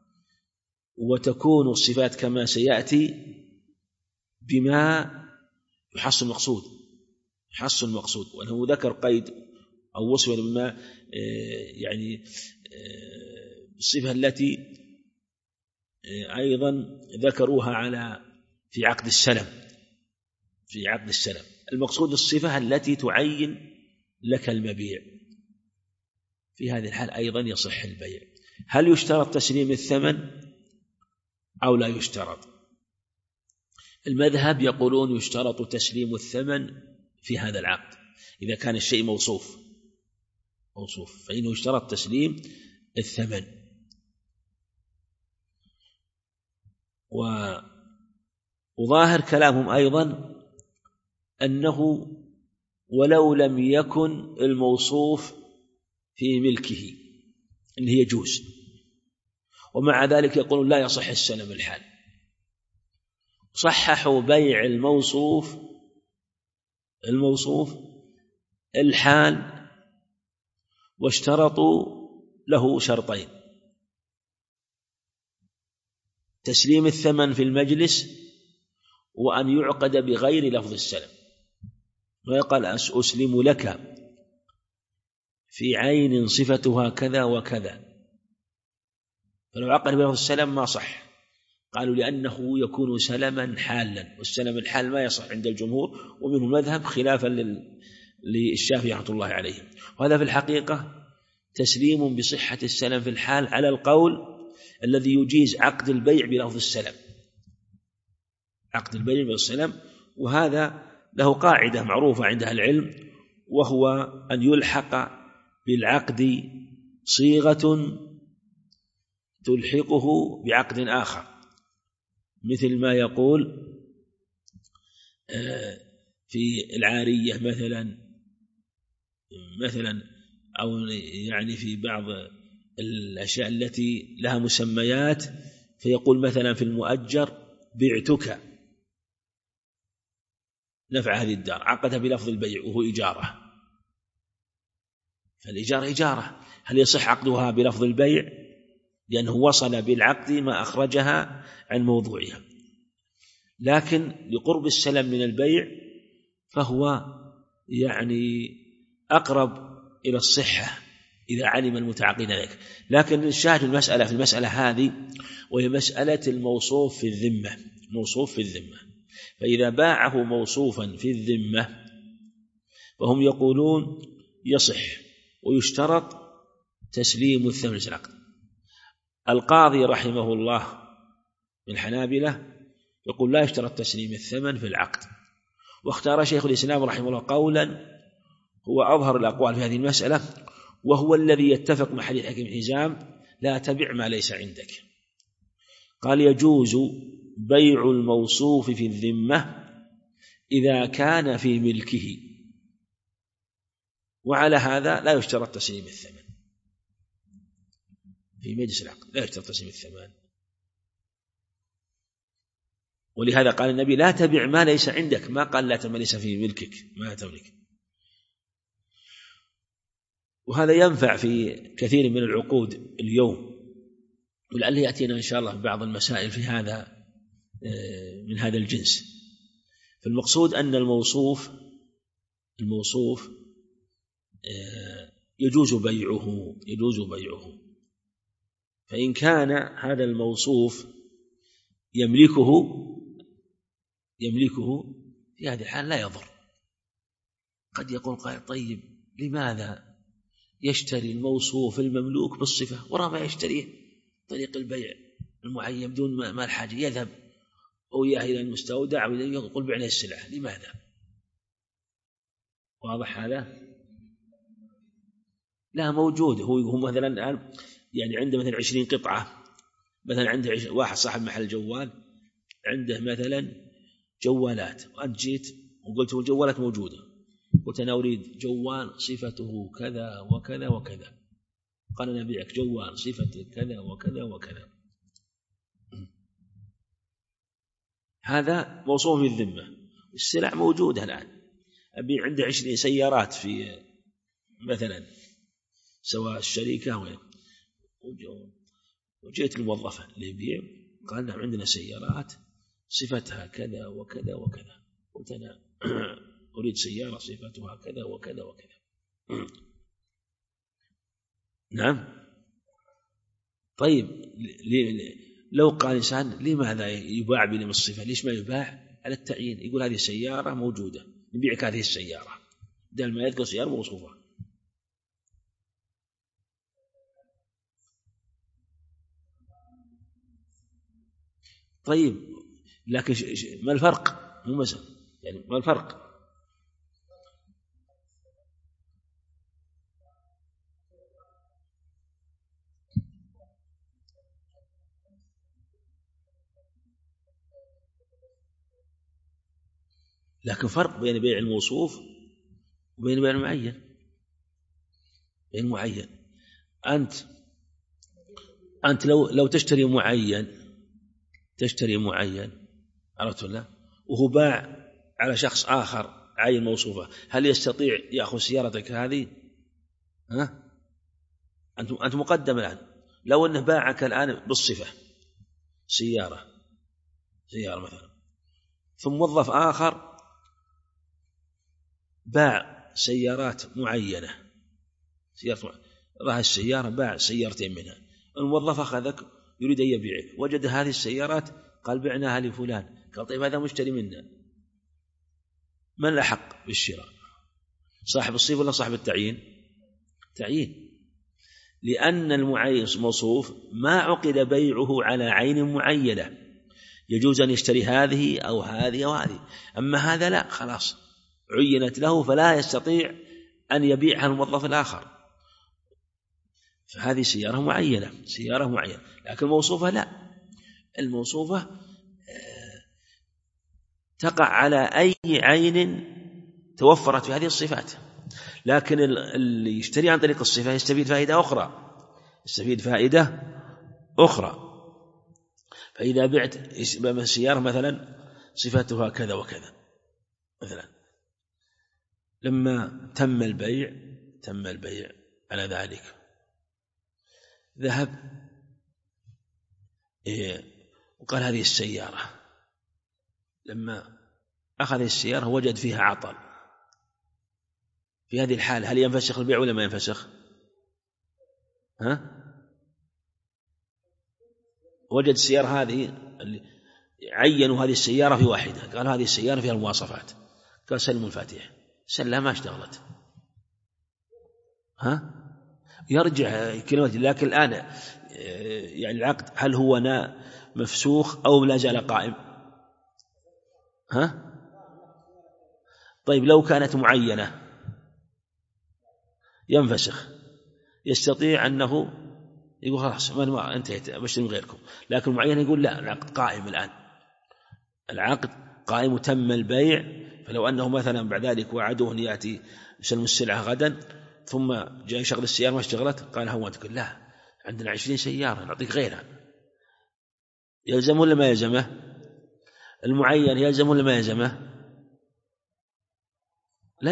[SPEAKER 2] وتكون الصفات كما سيأتي بما يحصل المقصود، وأنه ذكر قيد أو وصف بما يعني الصفة التي أيضا ذكروها في عقد السلم. المقصود الصفة التي تعين لك المبيع. في هذه الحال أيضا يصح البيع. هل يشترط تسليم الثمن أو لا يشترط؟ المذهب يقولون يشترط تسليم الثمن في هذا العقد. إذا كان الشيء موصوف فإنه يشترط تسليم الثمن. وظاهر كلامهم أيضا أنه ولو لم يكن الموصوف في ملكه أنه يجوز، ومع ذلك يقولون لا يصح السلم الحال. صححوا بيع الموصوف الحال، واشترطوا له شرطين: تسليم الثمن في المجلس، وأن يعقد بغير لفظ السلم. ويقال أسلم لك في عين صفتها كذا وكذا، فلو عقد بلفظ السلم ما صح. قالوا لأنه يكون سلما حالا، والسلم الحال ما يصح عند الجمهور، ومنه مذهب خلافا للشافعي رحمة الله عليه. وهذا في الحقيقة تسليم بصحة السلم في الحال على القول الذي يجيز عقد البيع بلفظ السلم. وهذا له قاعدة معروفة عند أهل العلم، وهو أن يلحق بالعقد صيغة تلحقه بعقد آخر، مثل ما يقول في العارية مثلا أو يعني في بعض الأشياء التي لها مسميات، فيقول مثلا في المؤجر بعتك نفع هذه الدار، عقدها بلفظ البيع وهو إجارة، فالإجارة إجارة. هل يصح عقدها بلفظ البيع؟ لأنه وصل بالعقد ما أخرجها عن موضوعها. لكن لقرب السلم من البيع فهو يعني أقرب إلى الصحة إذا علم المتعاقدين ذلك. لكن الشاهد في المسألة هذه، وهي مسألة الموصوف في الذمة. فإذا باعه موصوفا في الذمة فهم يقولون يصح، ويشترط تسليم الثمن في العقد. القاضي رحمه الله من الحنابلة يقول لا يشترط تسليم الثمن في العقد. واختار شيخ الإسلام رحمه الله قولا هو أظهر الأقوال في هذه المسألة، وهو الذي يتفق مع حديث حكيم حزام: لا تبع ما ليس عندك. قال يجوز بيع الموصوف في الذمة إذا كان في ملكه، وعلى هذا لا يشترط تسليم الثمن في مجلس العقد، لا يشترط تسليم الثمن. ولهذا قال النبي لا تبع ما ليس عندك، ما قال لا تبع ما ليس في ملكك، ما تملك. وهذا ينفع في كثير من العقود اليوم، ولعله يأتينا إن شاء الله بعض المسائل في هذا من هذا الجنس. فالمقصود أن الموصوف يجوز بيعه. فإن كان هذا الموصوف يملكه في هذه الحال لا يضر. قد يقول قائل: طيب لماذا يشتري الموصوف المملوك بالصفة وراء ما يشتريه طريق البيع المعين بدون ما الحاجة، يذهب أو يأهل إلى المستودع ويقول بعني السلعة؟ لماذا؟ واضح هذا؟ لا موجود. هو مثلا الآن يعني عنده مثلا 20 قطعة، مثلا عنده واحد صاحب محل جوال عنده مثلا جوالات، وأنت جيت وقلت الجوالات موجودة، قلت أنا أريد جوال صفته كذا وكذا وكذا، قال أنا أبيعك جوال صفته كذا وكذا وكذا. هذا موصوف بالذمة. السلع موجودة الآن، أبيع عنده 20 سيارات في مثلا سواء الشركة وجئت الموظفة اللي يبيع قال نعم عندنا سيارات صفتها كذا وكذا وكذا، قلت أنا أريد سيارة صفتها كذا وكذا وكذا. نعم. طيب لو قال إنسان لماذا يباع بنم الصفة؟ ليش ما يباع على التعيين؟ يقول هذه سيارة موجودة نبيعك هذه السيارة، بدل ما يذكر سيارة موصوفة. طيب لكن ما الفرق؟ مو مثلا يعني ما الفرق؟ لكن فرق بين بيع الموصوف وبين بيع المعين. بين المعين أنت لو تشتري معين عرفت ولا؟ وهو باع على شخص آخر عين موصوفة، هل يستطيع يأخذ سيارتك هذه؟ ها؟ أنت مقدم الآن. لو أنه باعك الآن بالصفة سيارة مثلا، ثم موظف آخر باع سيارات معينة، رأى السيارة باع سيارتين منها، الموظف أخذك يريد أن يبيعك، وجد هذه السيارات قال بعناها لفلان، قال طيب هذا مشتري منا، من الأحق بالشراء؟ صاحب الصفة ولا صاحب التعيين؟ تعيين، لأن المعين موصوف ما عقد بيعه على عين معينة، يجوز أن يشتري هذه أو هذه أو هذه، أما هذا لا، خلاص عينت له فلا يستطيع أن يبيعها الموظف الآخر، فهذه سيارة معينة لكن الموصوفة لا، الموصوفة تقع على أي عين توفرت في هذه الصفات، لكن اللي يشتري عن طريق الصفة يستفيد فائدة أخرى. فإذا بعت سيارة مثلا صفتها كذا وكذا مثلا، لما تم البيع على ذلك، ذهب وقال هذه السيارة، لما أخذ السيارة وجد فيها عطل، في هذه الحالة هل ينفسخ البيع ولا ما ينفسخ؟ وجد السيارة هذه عينوا هذه السيارة في واحدة، قال هذه السيارة فيها المواصفات، قال سلموا الفاتحة، سلم ما اشتغلت، يرجع كلمة. لكن الآن يعني العقد هل هو مفسوخ أو لا زال قائم؟ طيب لو كانت معينة ينفسخ، يستطيع أنه يقول خلاص ما انتهيت بشتري من غيركم، لكن معينة يقول لا، العقد قائم الآن، العقد قائم وتم البيع. فلو أنه مثلا بعد ذلك وعدوه أن يأتي يسلم السلعة غدا، ثم جاء يشغل السيارة ما اشتغلت، قال هواتك لا عندنا 20 سيارة نعطيك غيرها، يلزمه ولا ما يلزمه؟ المعين يلزمه ولا ما يلزمه؟ لا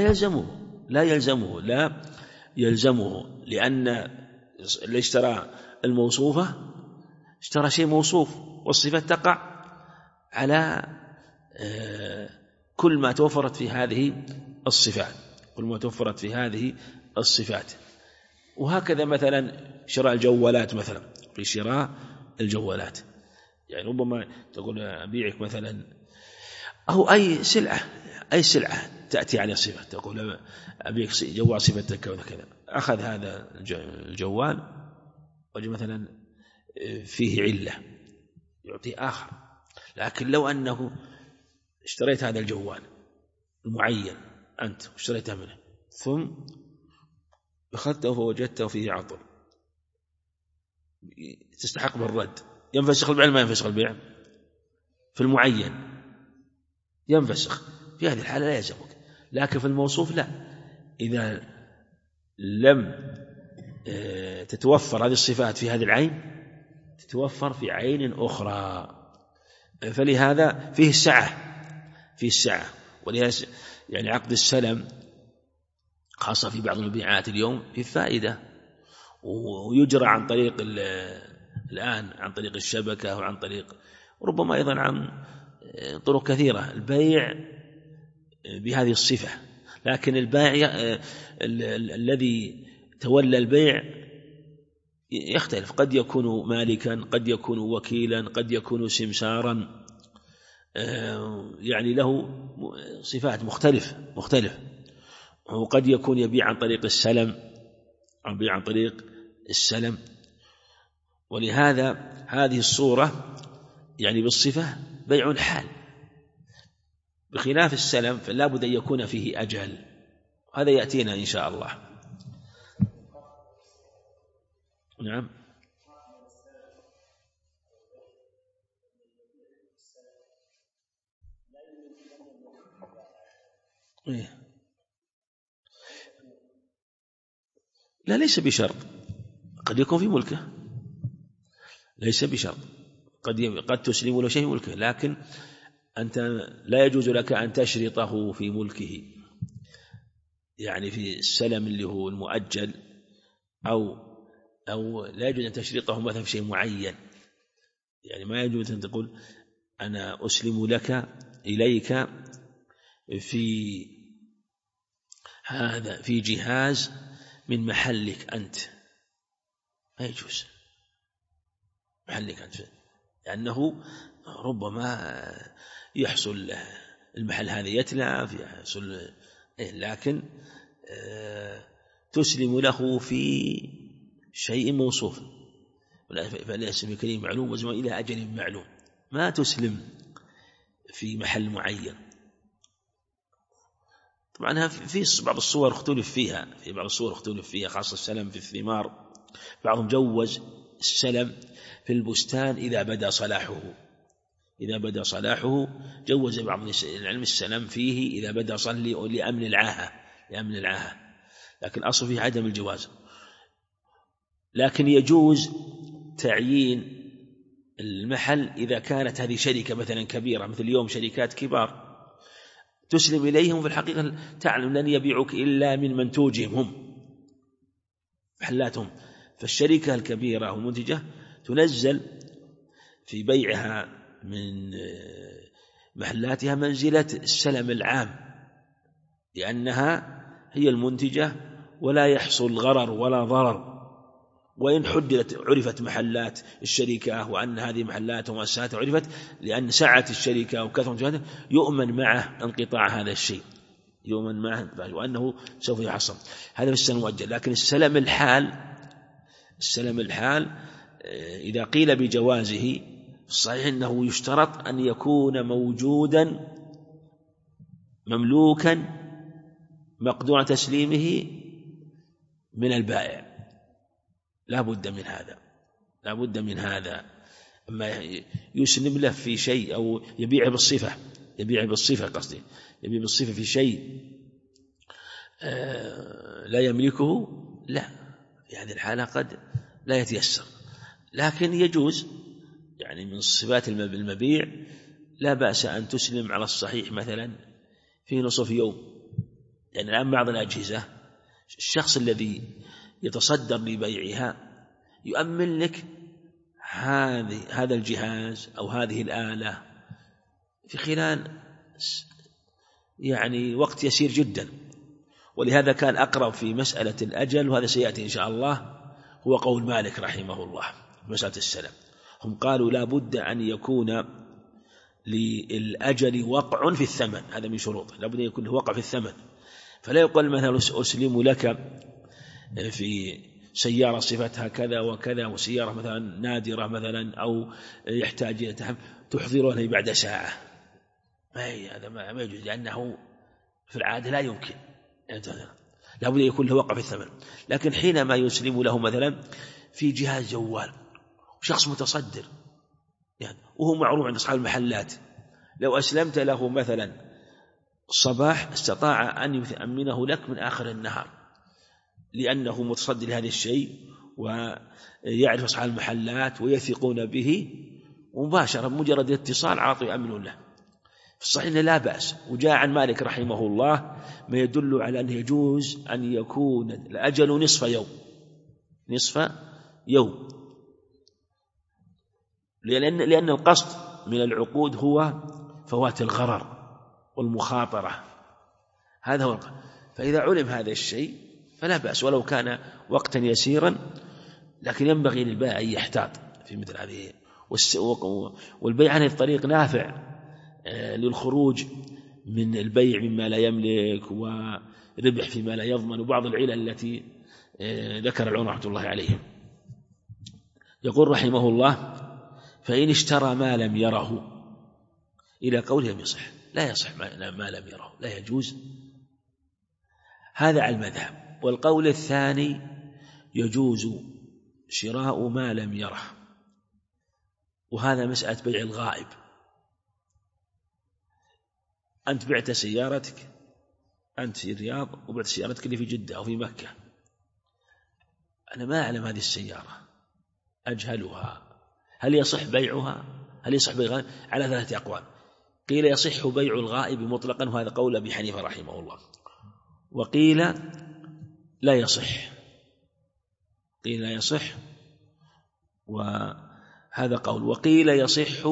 [SPEAKER 2] يلزمه، لأن اللي اشترى الموصوفة اشترى شيء موصوف، والصفة تقع على كل ما توفرت في هذه الصفات، وهكذا مثلا شراء الجوالات، مثلا في شراء الجوالات يعني ربما تقول أبيعك مثلا أو أي سلعة تأتي على صفة، تقول أبيك جوال صفة كذا كذا. أخذ هذا الجوال وجد مثلا فيه علة يعطي آخر. لكن لو أنه اشتريت هذا الجوال المعين أنت واشتريته منه ثم أخذته فوجدته فيه عطل تستحق بالرد، ينفسخ البيع ما ينفسخ البيع؟ في المعين ينفسخ، في هذه الحالة لا يلزمك. لكن في الموصوف لا، إذا لم تتوفر هذه الصفات في هذه العين تتوفر في عين أخرى. فلهذا فيه السعة. ولهذا يعني عقد السلم خاصة في بعض المبيعات اليوم في فائدة، ويجرى عن طريق الآن عن طريق الشبكة وعن طريق ربما أيضا عن طرق كثيرة البيع بهذه الصفة. لكن البائع الذي تولى البيع يختلف، قد يكون مالكا، قد يكون وكيلا، قد يكون سمسارا، يعني له صفات مختلف. وقد يكون يبيع عن طريق السلم، ولهذا هذه الصورة يعني بالصفة بيع الحال، بخلاف السلم فلا بد أن يكون فيه أجل. هذا يأتينا إن شاء الله. نعم. لا، ليس بشرط، قد يكون في ملكه، ليس بشرط، قد تسلم له شيء ملكه، لكن أنت لا يجوز لك أن تشرطه في ملكه، يعني في السلم اللي هو المؤجل، أو لا يجوز أن تشرطه مثلا في شيء معين. يعني ما يجوز أن تقول أنا أسلم لك إليك في جهاز من محلك أنت، ما يجوز محلك أنت، لأنه ربما يحصل المحل هذا يتلف، يحصل، لكن تسلم له في شيء موصوف، فالاسم الكريم معلوم وزمان إلى أجل معلوم، ما تسلم في محل معين. طبعا في بعض الصور اختلف فيها، خاصة السلم في الثمار، بعضهم جوز السلم في البستان إذا بدا صلاحه جوز بعض العلم السلم فيه إذا بدا صلاحه لأمن العاهة، لكن أصل فيه عدم الجواز. لكن يجوز تعيين المحل إذا كانت هذه شركة مثلا كبيرة، مثل اليوم شركات كبار تسلم إليهم في الحقيقة تعلم لن يبيعك إلا من منتوجهم هم محلاتهم، فالشركة الكبيرة والمنتجة تنزل في بيعها من محلاتها منزلة السلم العام، لأنها هي المنتجة ولا يحصل غرر ولا ضرر. وإن عرفت محلات الشركة وأن هذه محلات ومؤسسات عرفت، لأن سعة الشركة وكثرة يؤمن معه انقطاع هذا الشيء، وأنه سوف يحصل. هذا في السلم المؤجل. لكن السلم الحال إذا قيل بجوازه الصحيح أنه يشترط أن يكون موجودا مملوكا مقدور تسليمه من البائع، لا بد من هذا. أما يسلم له في شيء أو يبيع بالصفة في شيء لا يملكه، لا، في هذه الحالة قد لا يتيسر. لكن يجوز يعني من صفات المبيع لا بأس أن تسلم على الصحيح مثلا في نصف يوم. يعني الآن بعض الأجهزة الشخص الذي يتصدر لبيعها يؤمن لك هذا الجهاز أو هذه الآلة في خلال يعني وقت يسير جدا. ولهذا كان أقرب في مسألة الأجل، وهذا سيأتي إن شاء الله، هو قول مالك رحمه الله في مسألة السلم. هم قالوا لا بد أن يكون للأجل وقع في الثمن، هذا من شروطه، لابد أن يكون له وقع في الثمن. فلا يقول مثلا أسلم لك في سيارة صفتها كذا وكذا، وسيارة مثلا نادرة مثلا أو يحتاج إلى تحضرها لي بعد ساعة، هذا ما يجوز، لأنه في العادة لا يمكن، لابد أن يكون له وقع في الثمن. لكن حينما يسلم له مثلا في جهاز جوال شخص متصدر يعني وهو معروف عند أصحاب المحلات، لو أسلمت له مثلا الصباح استطاع أن يأمنه لك من آخر النهار، لأنه متصدر لهذا الشيء ويعرف أصحاب المحلات ويثقون به، ومباشرة مجرد اتصال عاطوا يأمنون له. في الصحيح لا بأس. وجاء عن مالك رحمه الله ما يدل على أنه يجوز أن يكون الأجل نصف يوم، لأن القصد من العقود هو فوات الغرر والمخاطرة، هذا هو. فإذا علم هذا الشيء فلا بأس ولو كان وقتا يسيرا، لكن ينبغي للبائع أن يحتاط في مثل هذه. والبيع عن الطريق نافع للخروج من البيع مما لا يملك وربح فيما لا يضمن، وبعض العلل التي ذكر العلماء رحمة الله عليهم. يقول رحمه الله: فإن اشترى ما لم يره، إلى قوله لم يصح، لا يصح ما لم يره، لا يجوز، هذا على المذهب. والقول الثاني يجوز شراء ما لم يره، وهذا مسألة بيع الغائب. أنت بعت سيارتك، أنت في الرياض وبعت سيارتك اللي في جدة أو في مكة، أنا ما أعلم هذه السيارة، أجهلها، هل يصح بيعها؟ هل يصح بيع الغائب؟ على 3 أقوال. قيل يصح بيع الغائب مطلقا، وهذا قول أبي حنيفة رحمه الله. وقيل لا يصح، قيل لا يصح، وهذا قول. وقيل يصح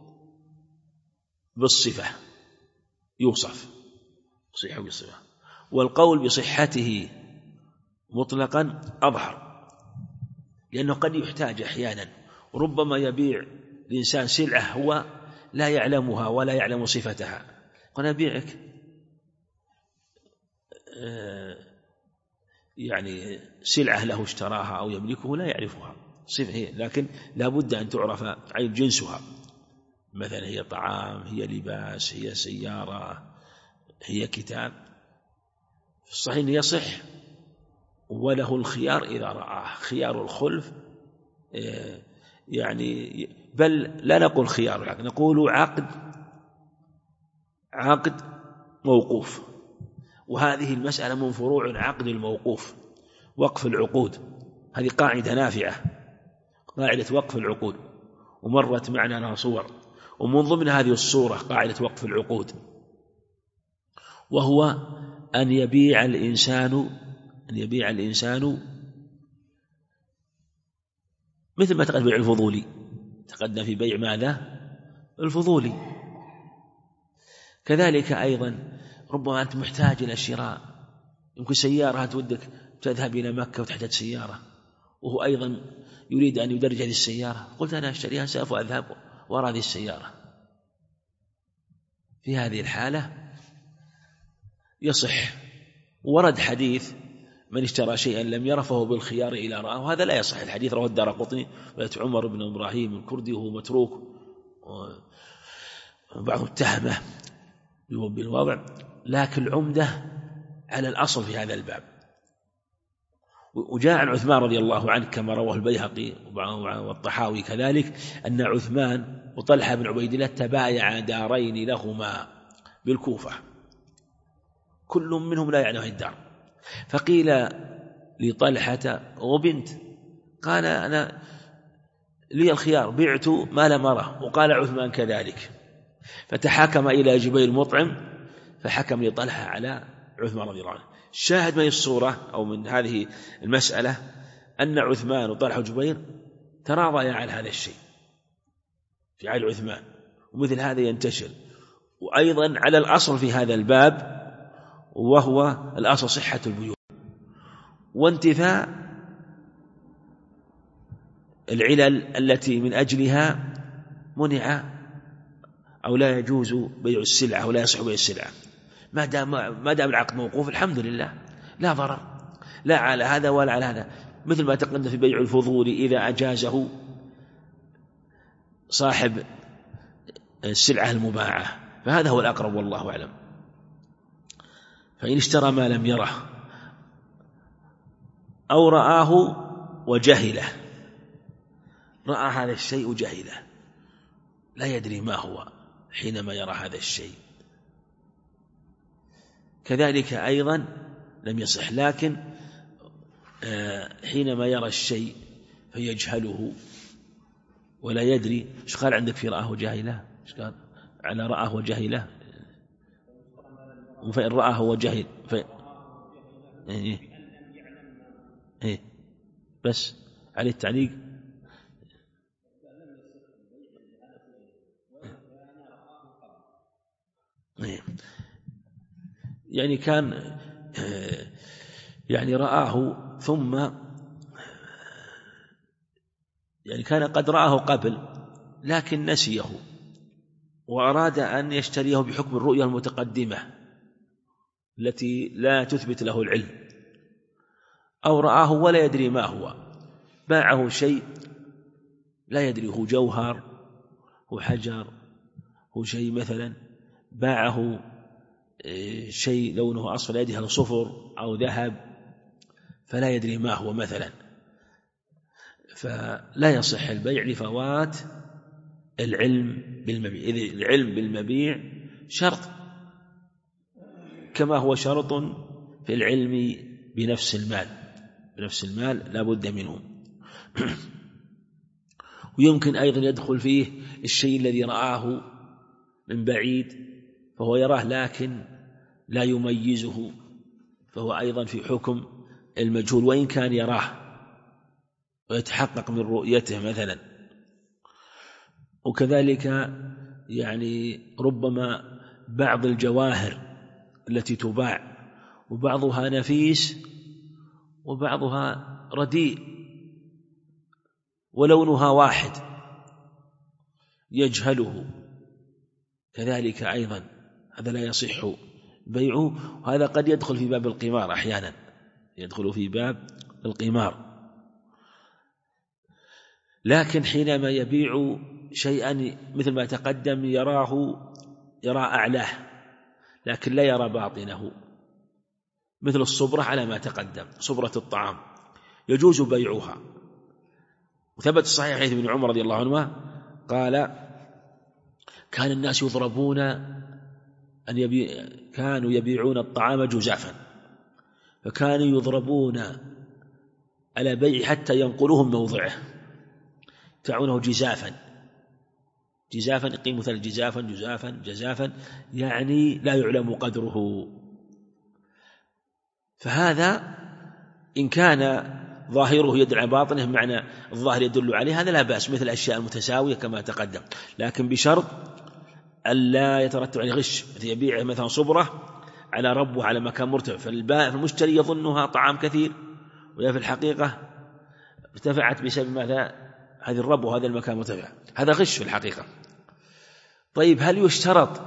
[SPEAKER 2] بالصفة، يوصف صحة بالصفة. والقول بصحته مطلقا أظهر، لأنه قد يحتاج أحيانا، ربما يبيع الإنسان سلعة هو لا يعلمها ولا يعلم صفتها، قد أبيعك يعني سلعة له اشتراها أو يملكه لا يعرفها صفة هي، لكن لا بد أن تعرف عين جنسها، مثلا هي طعام، هي لباس، هي سيارة، هي كتاب. في الصحيح يصح، وله الخيار إذا رآه، خيار الخلف يعني، بل لا نقول خيار، لكن نقول عقد موقوف. وهذه المسألة من فروع عقد الموقوف، وقف العقود، هذه قاعدة نافعة، قاعدة وقف العقود، ومرت معنا لها صور، ومن ضمن هذه الصورة قاعدة وقف العقود، وهو أن يبيع الإنسان مثل ما تقدم بيع الفضولي، تقدم في بيع ماذا؟ الفضولي. كذلك أيضا ربما أنت محتاج إلى شراء، يمكن سيارة تودك تذهب إلى مكة وتحتاج سيارة، وهو أيضا يريد أن يدرج هذه السيارة، قلت أنا أشتريها سوف أذهب وراء هذه السيارة. في هذه الحالة يصح. ورد حديث من اشترى شيئا لم يره فهو بالخيار إلى رآه، وهذا لا يصح. الحديث رواه الدارقطني ولاة عمر بن إبراهيم الكردي، وهو متروك، وبعض اتهمه بالوضع، لكن العمدة على الأصل في هذا الباب. وجاء عن عثمان رضي الله عنه كما رواه البيهقي والطحاوي كذلك، أن عثمان وطلحة بن عبيد الله تبايع دارين لهما بالكوفة، كل منهم لا يعلم الدار. فقيل لطلحة وبنت، قال أنا لي الخيار، بعت ما لم أره، وقال عثمان كذلك، فتحاكم إلى جبير مطعم فحكم لطلحة على عثمان رضي الله عنه. شاهد من الصورة أو من هذه المسألة أن عثمان وطلحة وجبير تراضيا على هذا الشيء في عهد عثمان، ومثل هذا ينتشر. وأيضا على الأصل في هذا الباب، وهو الأصل صحة البيوع وانتفاء العلل التي من أجلها منع أو لا يجوز بيع السلعة ولا يصح بيع السلعة، ما دام العقد موقوف الحمد لله لا ضرر، لا على هذا ولا على هذا. مثل ما تقدم في بيع الفضول إذا أجازه صاحب السلعة المباعة، فهذا هو الأقرب والله أعلم. فإن اشترى ما لم يره أو رآه وجهله، رأى هذا الشيء وجهله، لا يدري ما هو حينما يرى هذا الشيء، كذلك أيضا لم يصح. لكن حينما يرى الشيء فيجهله ولا يدري. ايش قال عندك في رآه وجهله؟ ايش قال على رآه وجهله؟ فإن رآه وجهل إيه بس عليه التعليق. يعني كان يعني رآه ثم يعني كان قد رآه قبل لكن نسيه وأراد أن يشتريه بحكم الرؤية المتقدمة التي لا تثبت له العلم، أو رآه ولا يدري ما هو، باعه شيء لا يدري هو جوهر هو حجر هو شيء، مثلا باعه شيء لونه أصفر لا يدري هل صفر أو ذهب فلا يدري ما هو مثلا، فلا يصح البيع لفوات العلم بالمبيع. إذ العلم بالمبيع شرط كما هو شرط في العلم بنفس المال، بنفس المال لا بد منه. ويمكن أيضا يدخل فيه الشيء الذي رآه من بعيد فهو يراه لكن لا يميزه، فهو أيضا في حكم المجهول وإن كان يراه ويتحقق من رؤيته مثلا. وكذلك يعني ربما بعض الجواهر التي تباع وبعضها نفيس وبعضها رديء ولونها واحد يجهله، كذلك أيضا هذا لا يصح بيعه. وهذا قد يدخل في باب القمار، أحيانا يدخل في باب القمار. لكن حينما يبيع شيئا مثل ما تقدم يرى أعلاه لكن لا يرى باطنه، مثل الصبرة على ما تقدم، صبرة الطعام يجوز بيعها. وثبت الصحيح حديث ابن عمر رضي الله عنه قال كان الناس يضربون كانوا يبيعون الطعام جزافا، فكانوا يضربون على بيع حتى ينقلوه من موضعه، يدفعونه جزافا، جزافا يقيم مثل جزافا جزافا يعني لا يعلم قدره. فهذا إن كان ظاهره يدل على باطنه معنى الظاهر يدل عليه هذا لا بأس، مثل الأشياء المتساوية كما تقدم، لكن بشرط ألا يترتب عليه غش، يبيع مثلا صبرة على ربه على مكان مرتفع، فالمشتري يظنها طعام كثير وهي في الحقيقة ارتفعت بسبب ماذا؟ هذه الرب وهذا المكان مرتفع، هذا غش في الحقيقة. طيب هل يشترط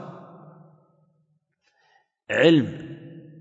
[SPEAKER 2] علم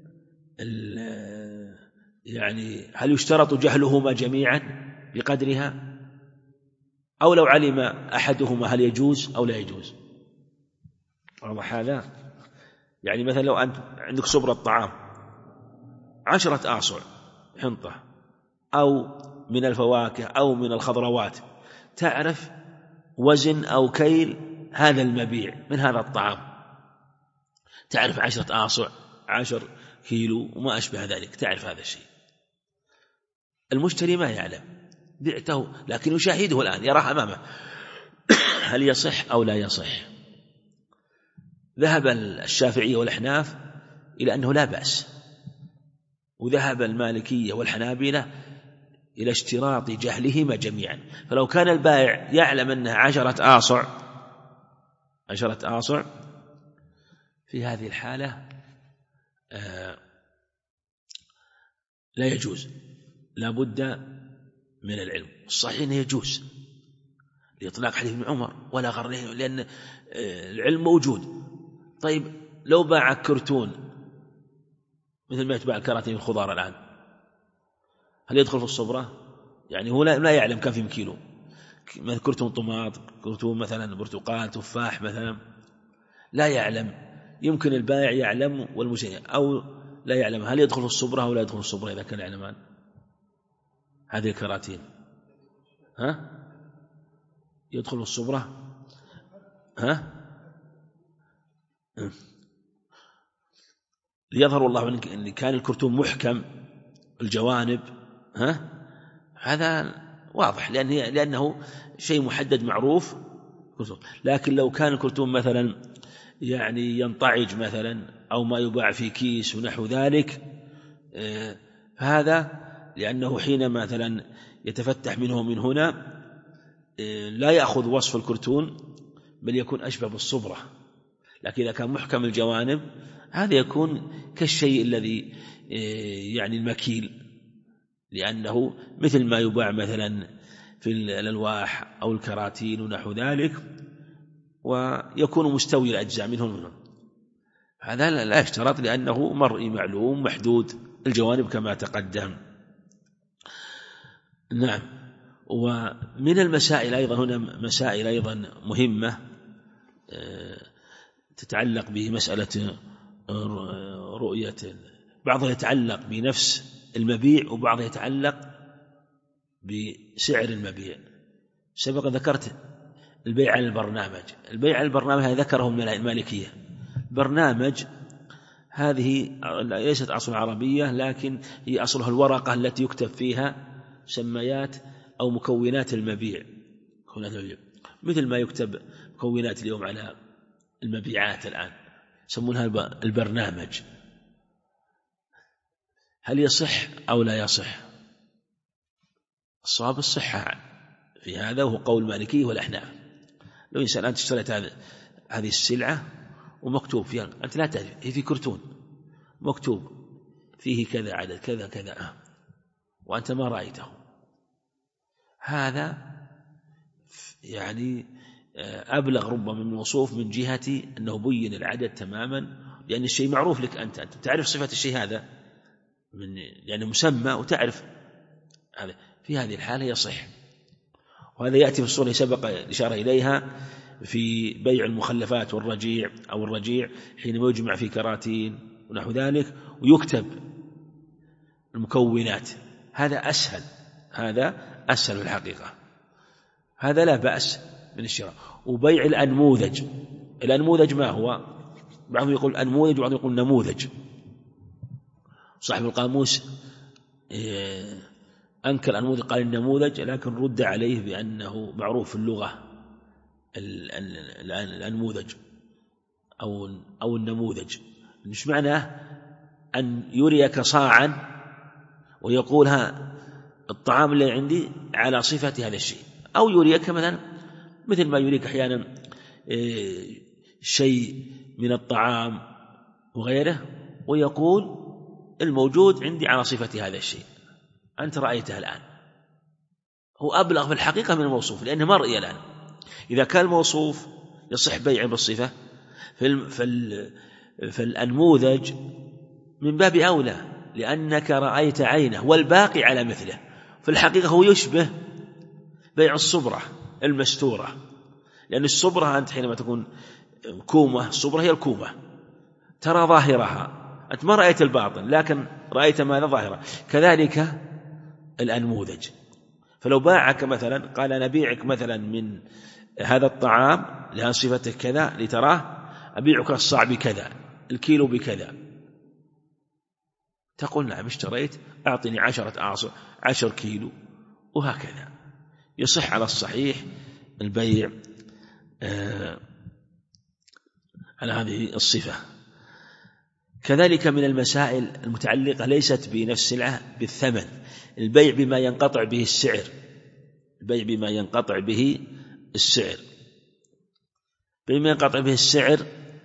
[SPEAKER 2] يعني هل يشترط جهلهما جميعا بقدرها، أو لو علم أحدهما هل يجوز أو لا يجوز؟ واضح هذا؟ يعني مثلا لو أنت عندك صبرة طعام 10 آصع حنطة أو من الفواكه أو من الخضروات، تعرف وزن أو كيل هذا المبيع من هذا الطعام، تعرف 10 آصع 10 كيلو وما أشبه ذلك، تعرف هذا الشيء. المشتري ما يعلم، بعته لكن يشاهده الآن يراه أمامه، هل يصح أو لا يصح؟ ذهب الشافعية والأحناف إلى أنه لا بأس، وذهب المالكية والحنابلة إلى اشتراط جهلهما جميعا. فلو كان البائع يعلم أنها 10 آصع في هذه الحالة لا يجوز، لا بد من العلم. الصحيح أنه يجوز لإطلاق حديث ابن عمر ولا غره، لأن العلم موجود. طيب لو باع كرتون مثل ما يتباع الكراتين الخضار الآن، هل يدخل في الصبرة؟ يعني هو لا يعلم كم في كيلو، كرتون طماط، كرتون مثلا برتقال، تفاح مثلا، لا يعلم. يمكن البائع يعلم والمشتري أو لا يعلم. هل يدخل في الصبرة أو لا يدخل في الصبرة إذا كان يعلمان هذه الكراتين؟ يدخل في الصبرة؟ ليظهر الله أن كان الكرتون محكم الجوانب، هذا واضح لأنه شيء محدد معروف. لكن لو كان الكرتون مثلا يعني ينطعج مثلا أو ما يباع في كيس ونحو ذلك، فهذا لأنه حين مثلا يتفتح منه من هنا لا يأخذ وصف الكرتون بل يكون أشبه بالصبرة. لكن إذا كان محكم الجوانب هذا يكون كالشيء الذي يعني المكيل، لأنه مثل ما يباع مثلا في الألواح أو الكراتين ونحو ذلك، ويكون مستوي الأجزاء منه. هذا لا يشترط لأنه مرئي معلوم محدود الجوانب كما تقدم. نعم. ومن المسائل أيضا هنا مسائل أيضا مهمة تتعلق بمسألة رؤية، بعضها يتعلق بنفس المبيع وبعضها يتعلق بسعر المبيع. سبق ذكرت البيع على البرنامج. البيع على البرنامج هذا ذكره من المالكية. برنامج هذه ليست أصل عربية، لكن هي أصلها الورقة التي يكتب فيها مسميات أو مكونات المبيع، مثل ما يكتب مكونات اليوم على المبيعات الآن يسمونها البرنامج. هل يصح أو لا يصح؟ الصواب الصحة في هذا، وهو قول المالكي والأحناف. لو إنسان أنت اشتريت هذه السلعة ومكتوب فيها، أنت لا تعرف، هي في كرتون مكتوب فيه كذا عدد كذا كذا، وأنت ما رأيته، هذا يعني أبلغ ربما من الوصوف من جهة أنه بين العدد تماما، لأن الشيء معروف لك، أنت تعرف صفة الشيء هذا يعني مسمى وتعرف هذا. في هذه الحالة يصح. وهذا يأتي في الصورة سبق الإشارة إليها في بيع المخلفات والرجيع أو الرجيع حينما يجمع في كراتين ونحو ذلك ويكتب المكونات، هذا أسهل في الحقيقة، هذا لا بأس من الشراء. وبيع الأنموذج ما هو؟ بعضهم يقول أنموذج وبعضهم يقول نموذج. صاحب القاموس أنكر الأنموذج قال النموذج، لكن رد عليه بأنه معروف في اللغة الأنموذج أو النموذج. مش معناه أن يريك صاعا ويقول الطعام اللي عندي على صفة هذا الشيء، أو يريك مثل ما يريك أحيانا شيء من الطعام وغيره ويقول الموجود عندي على صفة هذا الشيء، أنت رأيته الآن. هو أبلغ في الحقيقة من الموصوف لأنه مرئي الآن. إذا كان الموصوف يصح بيعه بالصفة، فالأنموذج من باب أولى لأنك رأيت عينه والباقي على مثله. في الحقيقة هو يشبه بيع الصبرة المستورة، لأن الصبرة أنت حينما تكون كومة، الصبرة هي الكومة ترى ظاهرها، أنت ما رأيت الباطن لكن رأيت ماذا؟ ظاهرة. كذلك الأنموذج. فلو باعك مثلا قال أنا أبيعك مثلا من هذا الطعام لها صفته كذا لتراه، أبيعك الصاع بكذا، الكيلو بكذا، تقول نعم اشتريت، أعطني 10 كيلو، وهكذا يصح على الصحيح البيع على هذه الصفة. كذلك من المسائل المتعلقة ليست بنفس السلعة بالثمن، البيع بما ينقطع به السعر. بما ينقطع به السعر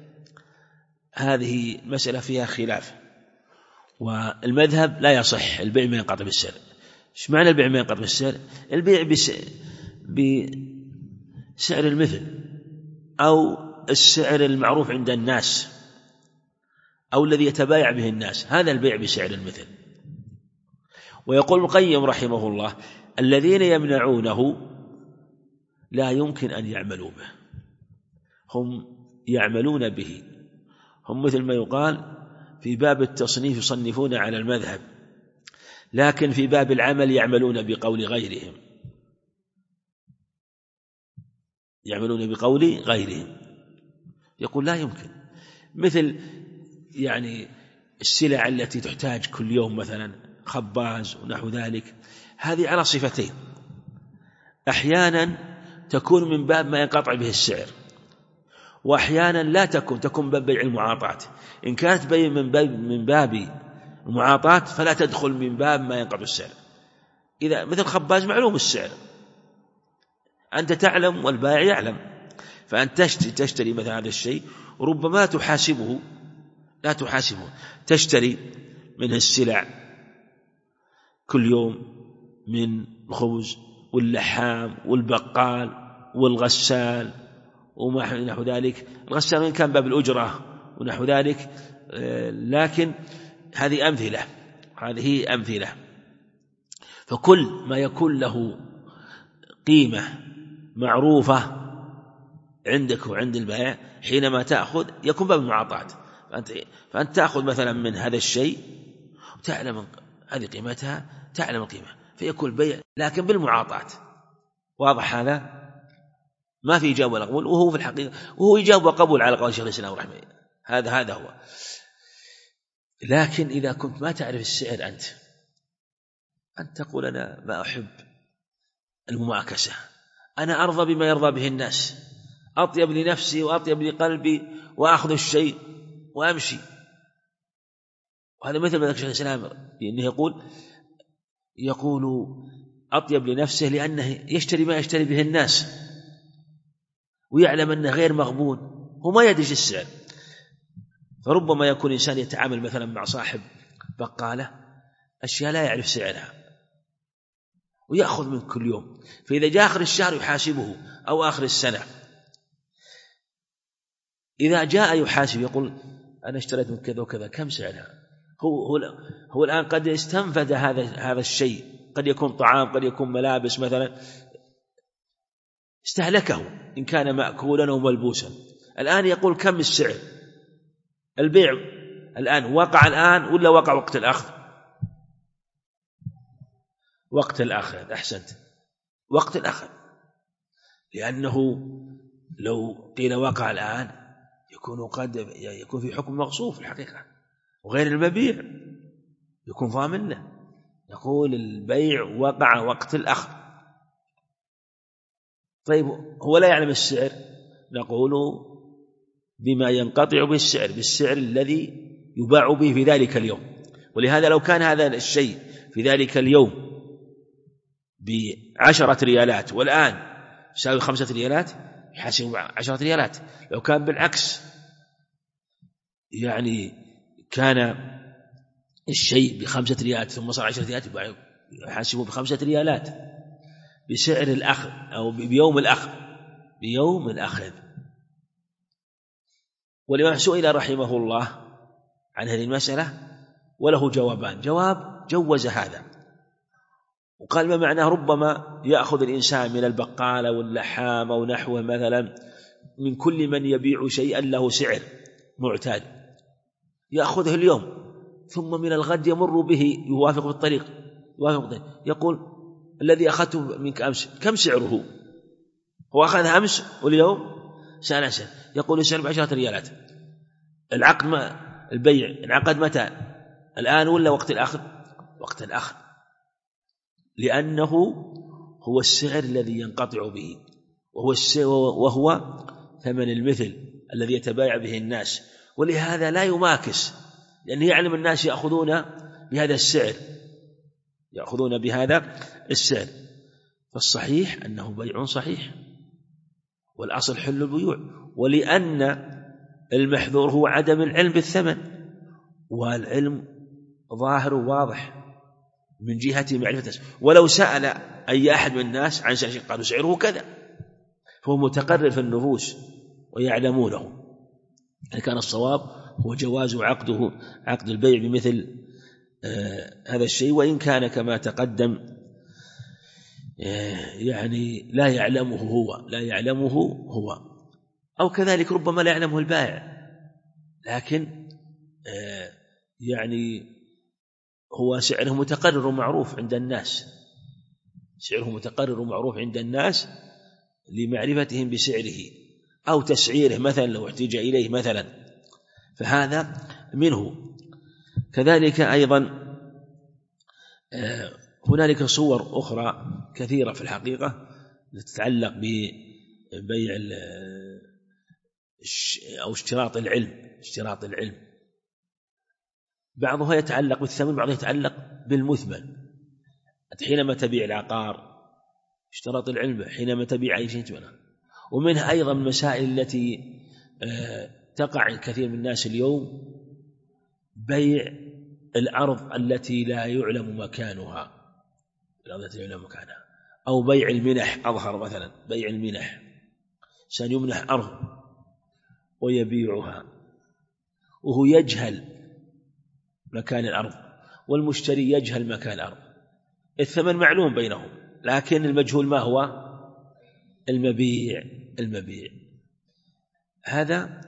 [SPEAKER 2] هذه مسألة فيها خلاف، والمذهب لا يصح البيع بما ينقطع بالسعر. ايش معنى البيع بما ينقطع بالسعر؟ البيع سعر المثل أو السعر المعروف عند الناس أو الذي يتبايع به الناس، هذا البيع بسعر المثل. ويقول القيم رحمه الله: الذين يمنعونه لا يمكن أن يعملوا به، هم يعملون به، هم مثل ما يقال في باب التصنيف يصنفون على المذهب، لكن في باب العمل يعملون بقول غيرهم، يعملون بقول غيرهم. يقول لا يمكن، مثل يعني السلع التي تحتاج كل يوم مثلا خباز ونحو ذلك، هذه على صفتين: أحيانا تكون من باب ما ينقطع به السعر، وأحيانا لا تكون من باب بيع المعاطاة. إن كانت بيع من باب المعاطاة فلا تدخل من باب ما ينقطع السعر. إذا مثل خباز معلوم السعر، أنت تعلم والبائع يعلم، فأنت تشتري مثلا هذا الشيء ربما لا تحاسبه، تشتري منه السلع كل يوم من الخبز واللحام والبقال والغسال ونحو ذلك. الغسال إن كان باب الأجرة ونحو ذلك، لكن هذه أمثلة. فكل ما يكون له قيمة معروفة عندك وعند البائع حينما تأخذ يكون باب المعاطاة. فأنت تأخذ مثلا من هذا الشيء وتعلم هذه قيمتها، تعلم القيمة، فيكون البيع لكن بالمعاطاة. واضح هذا؟ ما في إجابة ولا قبول، وهو في الحقيقة وهو إجابة وقبول على قول شيخ الإسلام رحمه الله. هذا هو. لكن إذا كنت ما تعرف السعر أنت تقول أنا ما أحب المماكسة، أنا أرضى بما يرضى به الناس، أطيب لنفسي وأطيب لقلبي، وأخذ الشيء وأمشي. وهذا مثل ما ذكر شيخ الإسلام لأنه يقول أطيب لنفسه لأنه يشتري ما يشتري به الناس ويعلم أنه غير مغبون، هو ما يدري السعر. فربما يكون إنسان يتعامل مثلا مع صاحب بقالة أشياء لا يعرف سعرها ويأخذ من كل يوم، فإذا جاء آخر الشهر يحاسبه أو آخر السنة، إذا جاء يحاسب يقول أنا اشتريت من كذا وكذا، كم سعرها؟ هو الآن قد استنفذ هذا الشيء، قد يكون طعام، قد يكون ملابس مثلا، استهلكه إن كان مأكولا أو ملبوسا. الآن يقول كم السعر؟ البيع الآن وقع الآن ولا وقع وقت الأخذ؟ وقت الأخذ، أحسنت، وقت الأخذ، لأنه لو قيل وقع الآن يكون في حكم مغصوب الحقيقة، وغير المبيع يكون ضامن له. نقول البيع وقع وقت الأخذ. طيب هو لا يعلم السعر، نقول بما ينقطع بالسعر الذي يباع به في ذلك اليوم. ولهذا لو كان هذا الشيء في ذلك اليوم ب10 ريالات والآن يساوي 5 ريالات يحاسب 10 ريالات. لو كان بالعكس يعني كان الشيء ب5 ريالات ثم صار 10 ريالات يحاسبه ب5 ريالات بسعر الأخذ أو بيوم الأخذ. ولما سئل رحمه الله عن هذه المسألة وله جوابان: جواب جوز هذا وقال ما معناه ربما يأخذ الإنسان من البقالة واللحام أو نحوه مثلا من كل من يبيع شيئا له سعر معتاد يأخذه اليوم، ثم من الغد يمر به يوافق في الطريق يقول الذي أخذته منك أمس كم سعره؟ هو أخذ أمس واليوم سأل يقول السعر ب10 ريالات. العقد البيع انعقد متى؟ الآن ولا وقت الأخذ؟ وقت الأخذ، لأنه هو السعر الذي ينقطع به، وهو ثمن المثل الذي يتبايع به الناس. ولهذا لا يماكس، لأنه يعلم الناس يأخذون بهذا السعر. فالصحيح أنه بيع صحيح، والأصل حل البيوع، ولأن المحذور هو عدم العلم بالثمن، والعلم ظاهر واضح من جهة معرفة. ولو سأل أي أحد من الناس عن سعر قالوا سعره كذا، فهو متقرر في النفوس ويعلمونه. كان الصواب هو جواز عقد البيع بمثل هذا الشيء، وإن كان كما تقدم يعني لا يعلمه هو أو كذلك ربما لا يعلمه البائع، لكن يعني هو سعره متقرر ومعروف عند الناس، لمعرفتهم بسعره أو تسعيره مثلا لو احتاج إليه مثلا، فهذا منه. كذلك أيضا هنالك صور أخرى كثيرة في الحقيقة تتعلق ببيع أو اشتراط العلم، بعضها يتعلق بالثمن، بعضها يتعلق بالمثمن. حينما تبيع العقار اشتراط العلم، حينما تبيع أي شيء منها. ومنها أيضا المسائل التي تقع كثير من الناس اليوم، بيع الأرض التي لا يعلم مكانها، أو بيع المنح. أظهر مثلا بيع المنح، سيمنح أرض ويبيعها وهو يجهل مكان الأرض والمشتري يجهل مكان الأرض، الثمن معلوم بينهم لكن المجهول ما هو؟ المبيع. هذا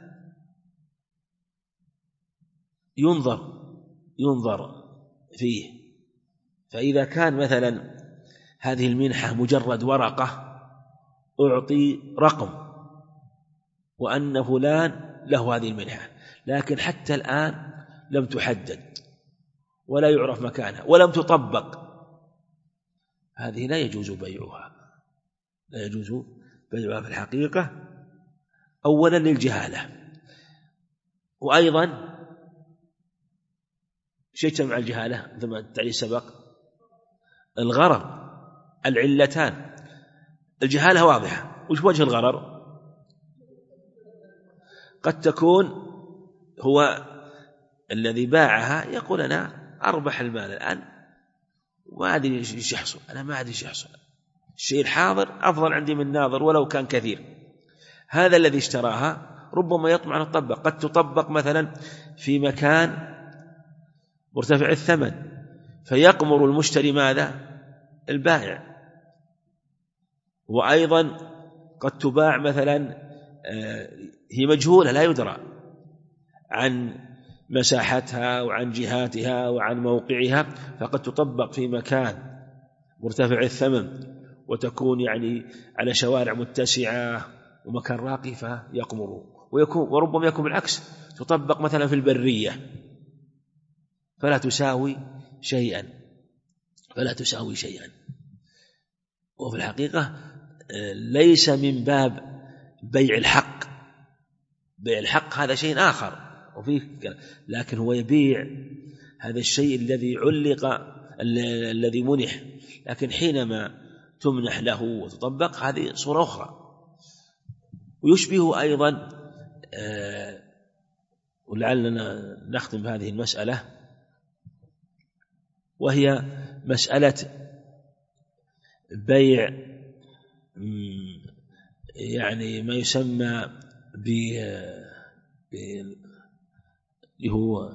[SPEAKER 2] ينظر فيه. فإذا كان مثلا هذه المنحة مجرد ورقة أعطي رقم وأن فلان له هذه المنحة، لكن حتى الآن لم تحدد ولا يعرف مكانها ولم تطبق، هذه لا يجوز بيعها في الحقيقة، أولا للجهالة، وأيضا شيء مع الجهالة مثل ما التعليل سبق، الغرر، العلتان. الجهالة واضحة، وش وجه الغرر؟ قد تكون هو الذي باعها يقول أنا أربح المال الآن وما أدري إيش يحصل، الشيء الحاضر أفضل عندي من الناظر ولو كان كثير. هذا الذي اشتراها ربما يطمع أن تطبق، قد تطبق مثلا في مكان مرتفع الثمن فيقمر المشتري ماذا؟ البائع. وأيضا قد تباع مثلا هي مجهولة لا يدرى عن مساحتها وعن جهاتها وعن موقعها، فقد تطبق في مكان مرتفع الثمن وتكون يعني على شوارع متسعة ومكان راقي فيقمر، وربما يكون بالعكس، تطبق مثلا في البرية فلا تساوي شيئا. وفي الحقيقة ليس من باب بيع الحق هذا شيء آخر وفيه، لكن هو يبيع هذا الشيء الذي الذي منح، لكن حينما تمنح له وتطبق هذه صورة أخرى. ويشبه أيضا ولعلنا نختم بهذه المسألة، وهي مسألة بيع يعني ما يسمى هو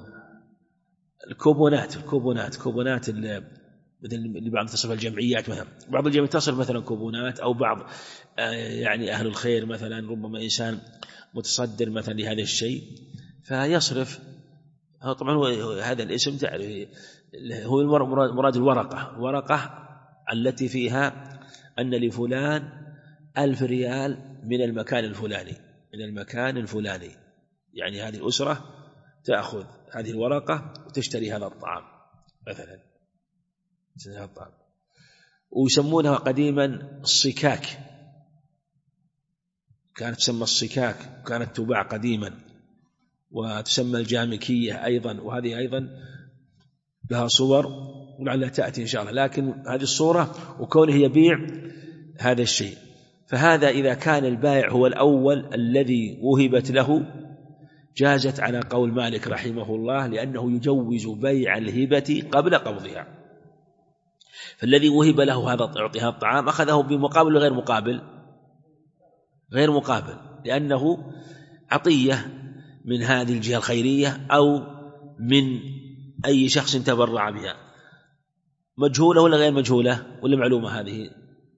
[SPEAKER 2] الكوبونات اللي بعض تصف الجمعيات، مثلا بعض الجمعيات تصف مثلا كوبونات، أو بعض يعني أهل الخير مثلا ربما إنسان متصدر مثلا لهذا الشيء فيصرف. طبعا هذا الاسم تعرف هو مراد الورقة التي فيها أن لفلان 1000 ريال من المكان الفلاني، يعني هذه الأسرة تأخذ هذه الورقة وتشتري هذا الطعام مثلا، ويسمونها قديما الصكاك، كانت تسمى الصكاك وكانت تباع قديما، وتسمى الجامكية أيضا، وهذه أيضا لها صور ولعلها تأتي إن شاء الله. لكن هذه الصورة وكونه يبيع هذا الشيء، فهذا إذا كان البائع هو الأول الذي وهبت له جازت على قول مالك رحمه الله، لأنه يجوز بيع الهبة قبل قبضها. فالذي وهب له هذا يعطي هذا الطعام أخذه بمقابل غير مقابل، غير مقابل، لأنه عطية من هذه الجهة الخيرية أو من أي شخص تبرع بها. مجهولة ولا غير مجهولة ولا معلومة؟ هذه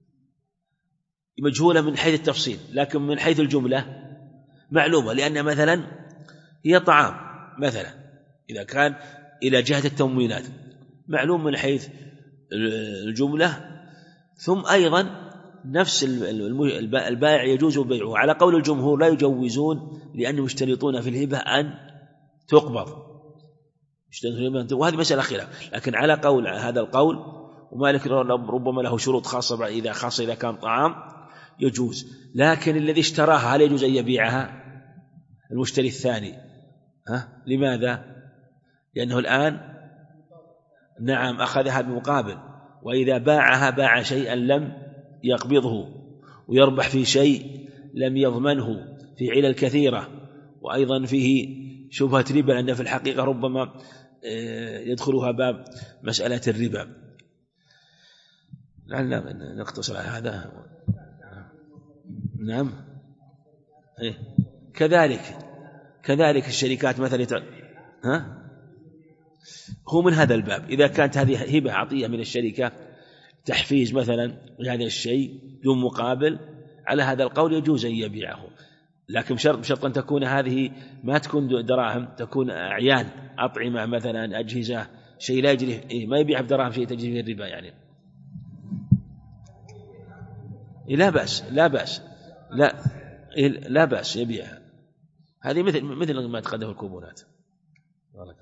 [SPEAKER 2] مجهولة من حيث التفصيل، لكن من حيث الجملة معلومة، لأن مثلا هي طعام مثلا إذا كان إلى جهة التموينات معلوم من حيث الجملة. ثم أيضا نفس البائع يجوز بيعه، على قول الجمهور لا يجوزون لأنهم يشترطون في الهبة أن تقبض، وهذه مسألة خلاف، لكن على قول هذا القول ومالك ربما له شروط خاصة إذا كان طعام يجوز. لكن الذي اشتراها هل يجوز أن يبيعها؟ المشتري الثاني لماذا؟ لأنه الآن نعم أخذها بمقابل، وإذا باعها باع شيئا لم يقبضه ويربح في شيء لم يضمنه، في علل كثيرة، وأيضا فيه شبهة ربا، لأن في الحقيقة ربما يدخلها باب مسألة الربا. لعلنا نقتصر على هذا. نعم كذلك الشركات مثلا هو من هذا الباب، إذا كانت هذه هبة عطية من الشركة تحفيز مثلا لهذا الشيء دون مقابل، على هذا القول يجوز أن يبيعه، لكن بشرط أن تكون هذه ما تكون دراهم، تكون أعيان، أطعمة مثلا، أجهزة، شيء لا يجري ما يبيع بدراهم شيء تجري في الربا يعني. لا بأس يبيعها، هذه مثل ما تقدم الكوبونات.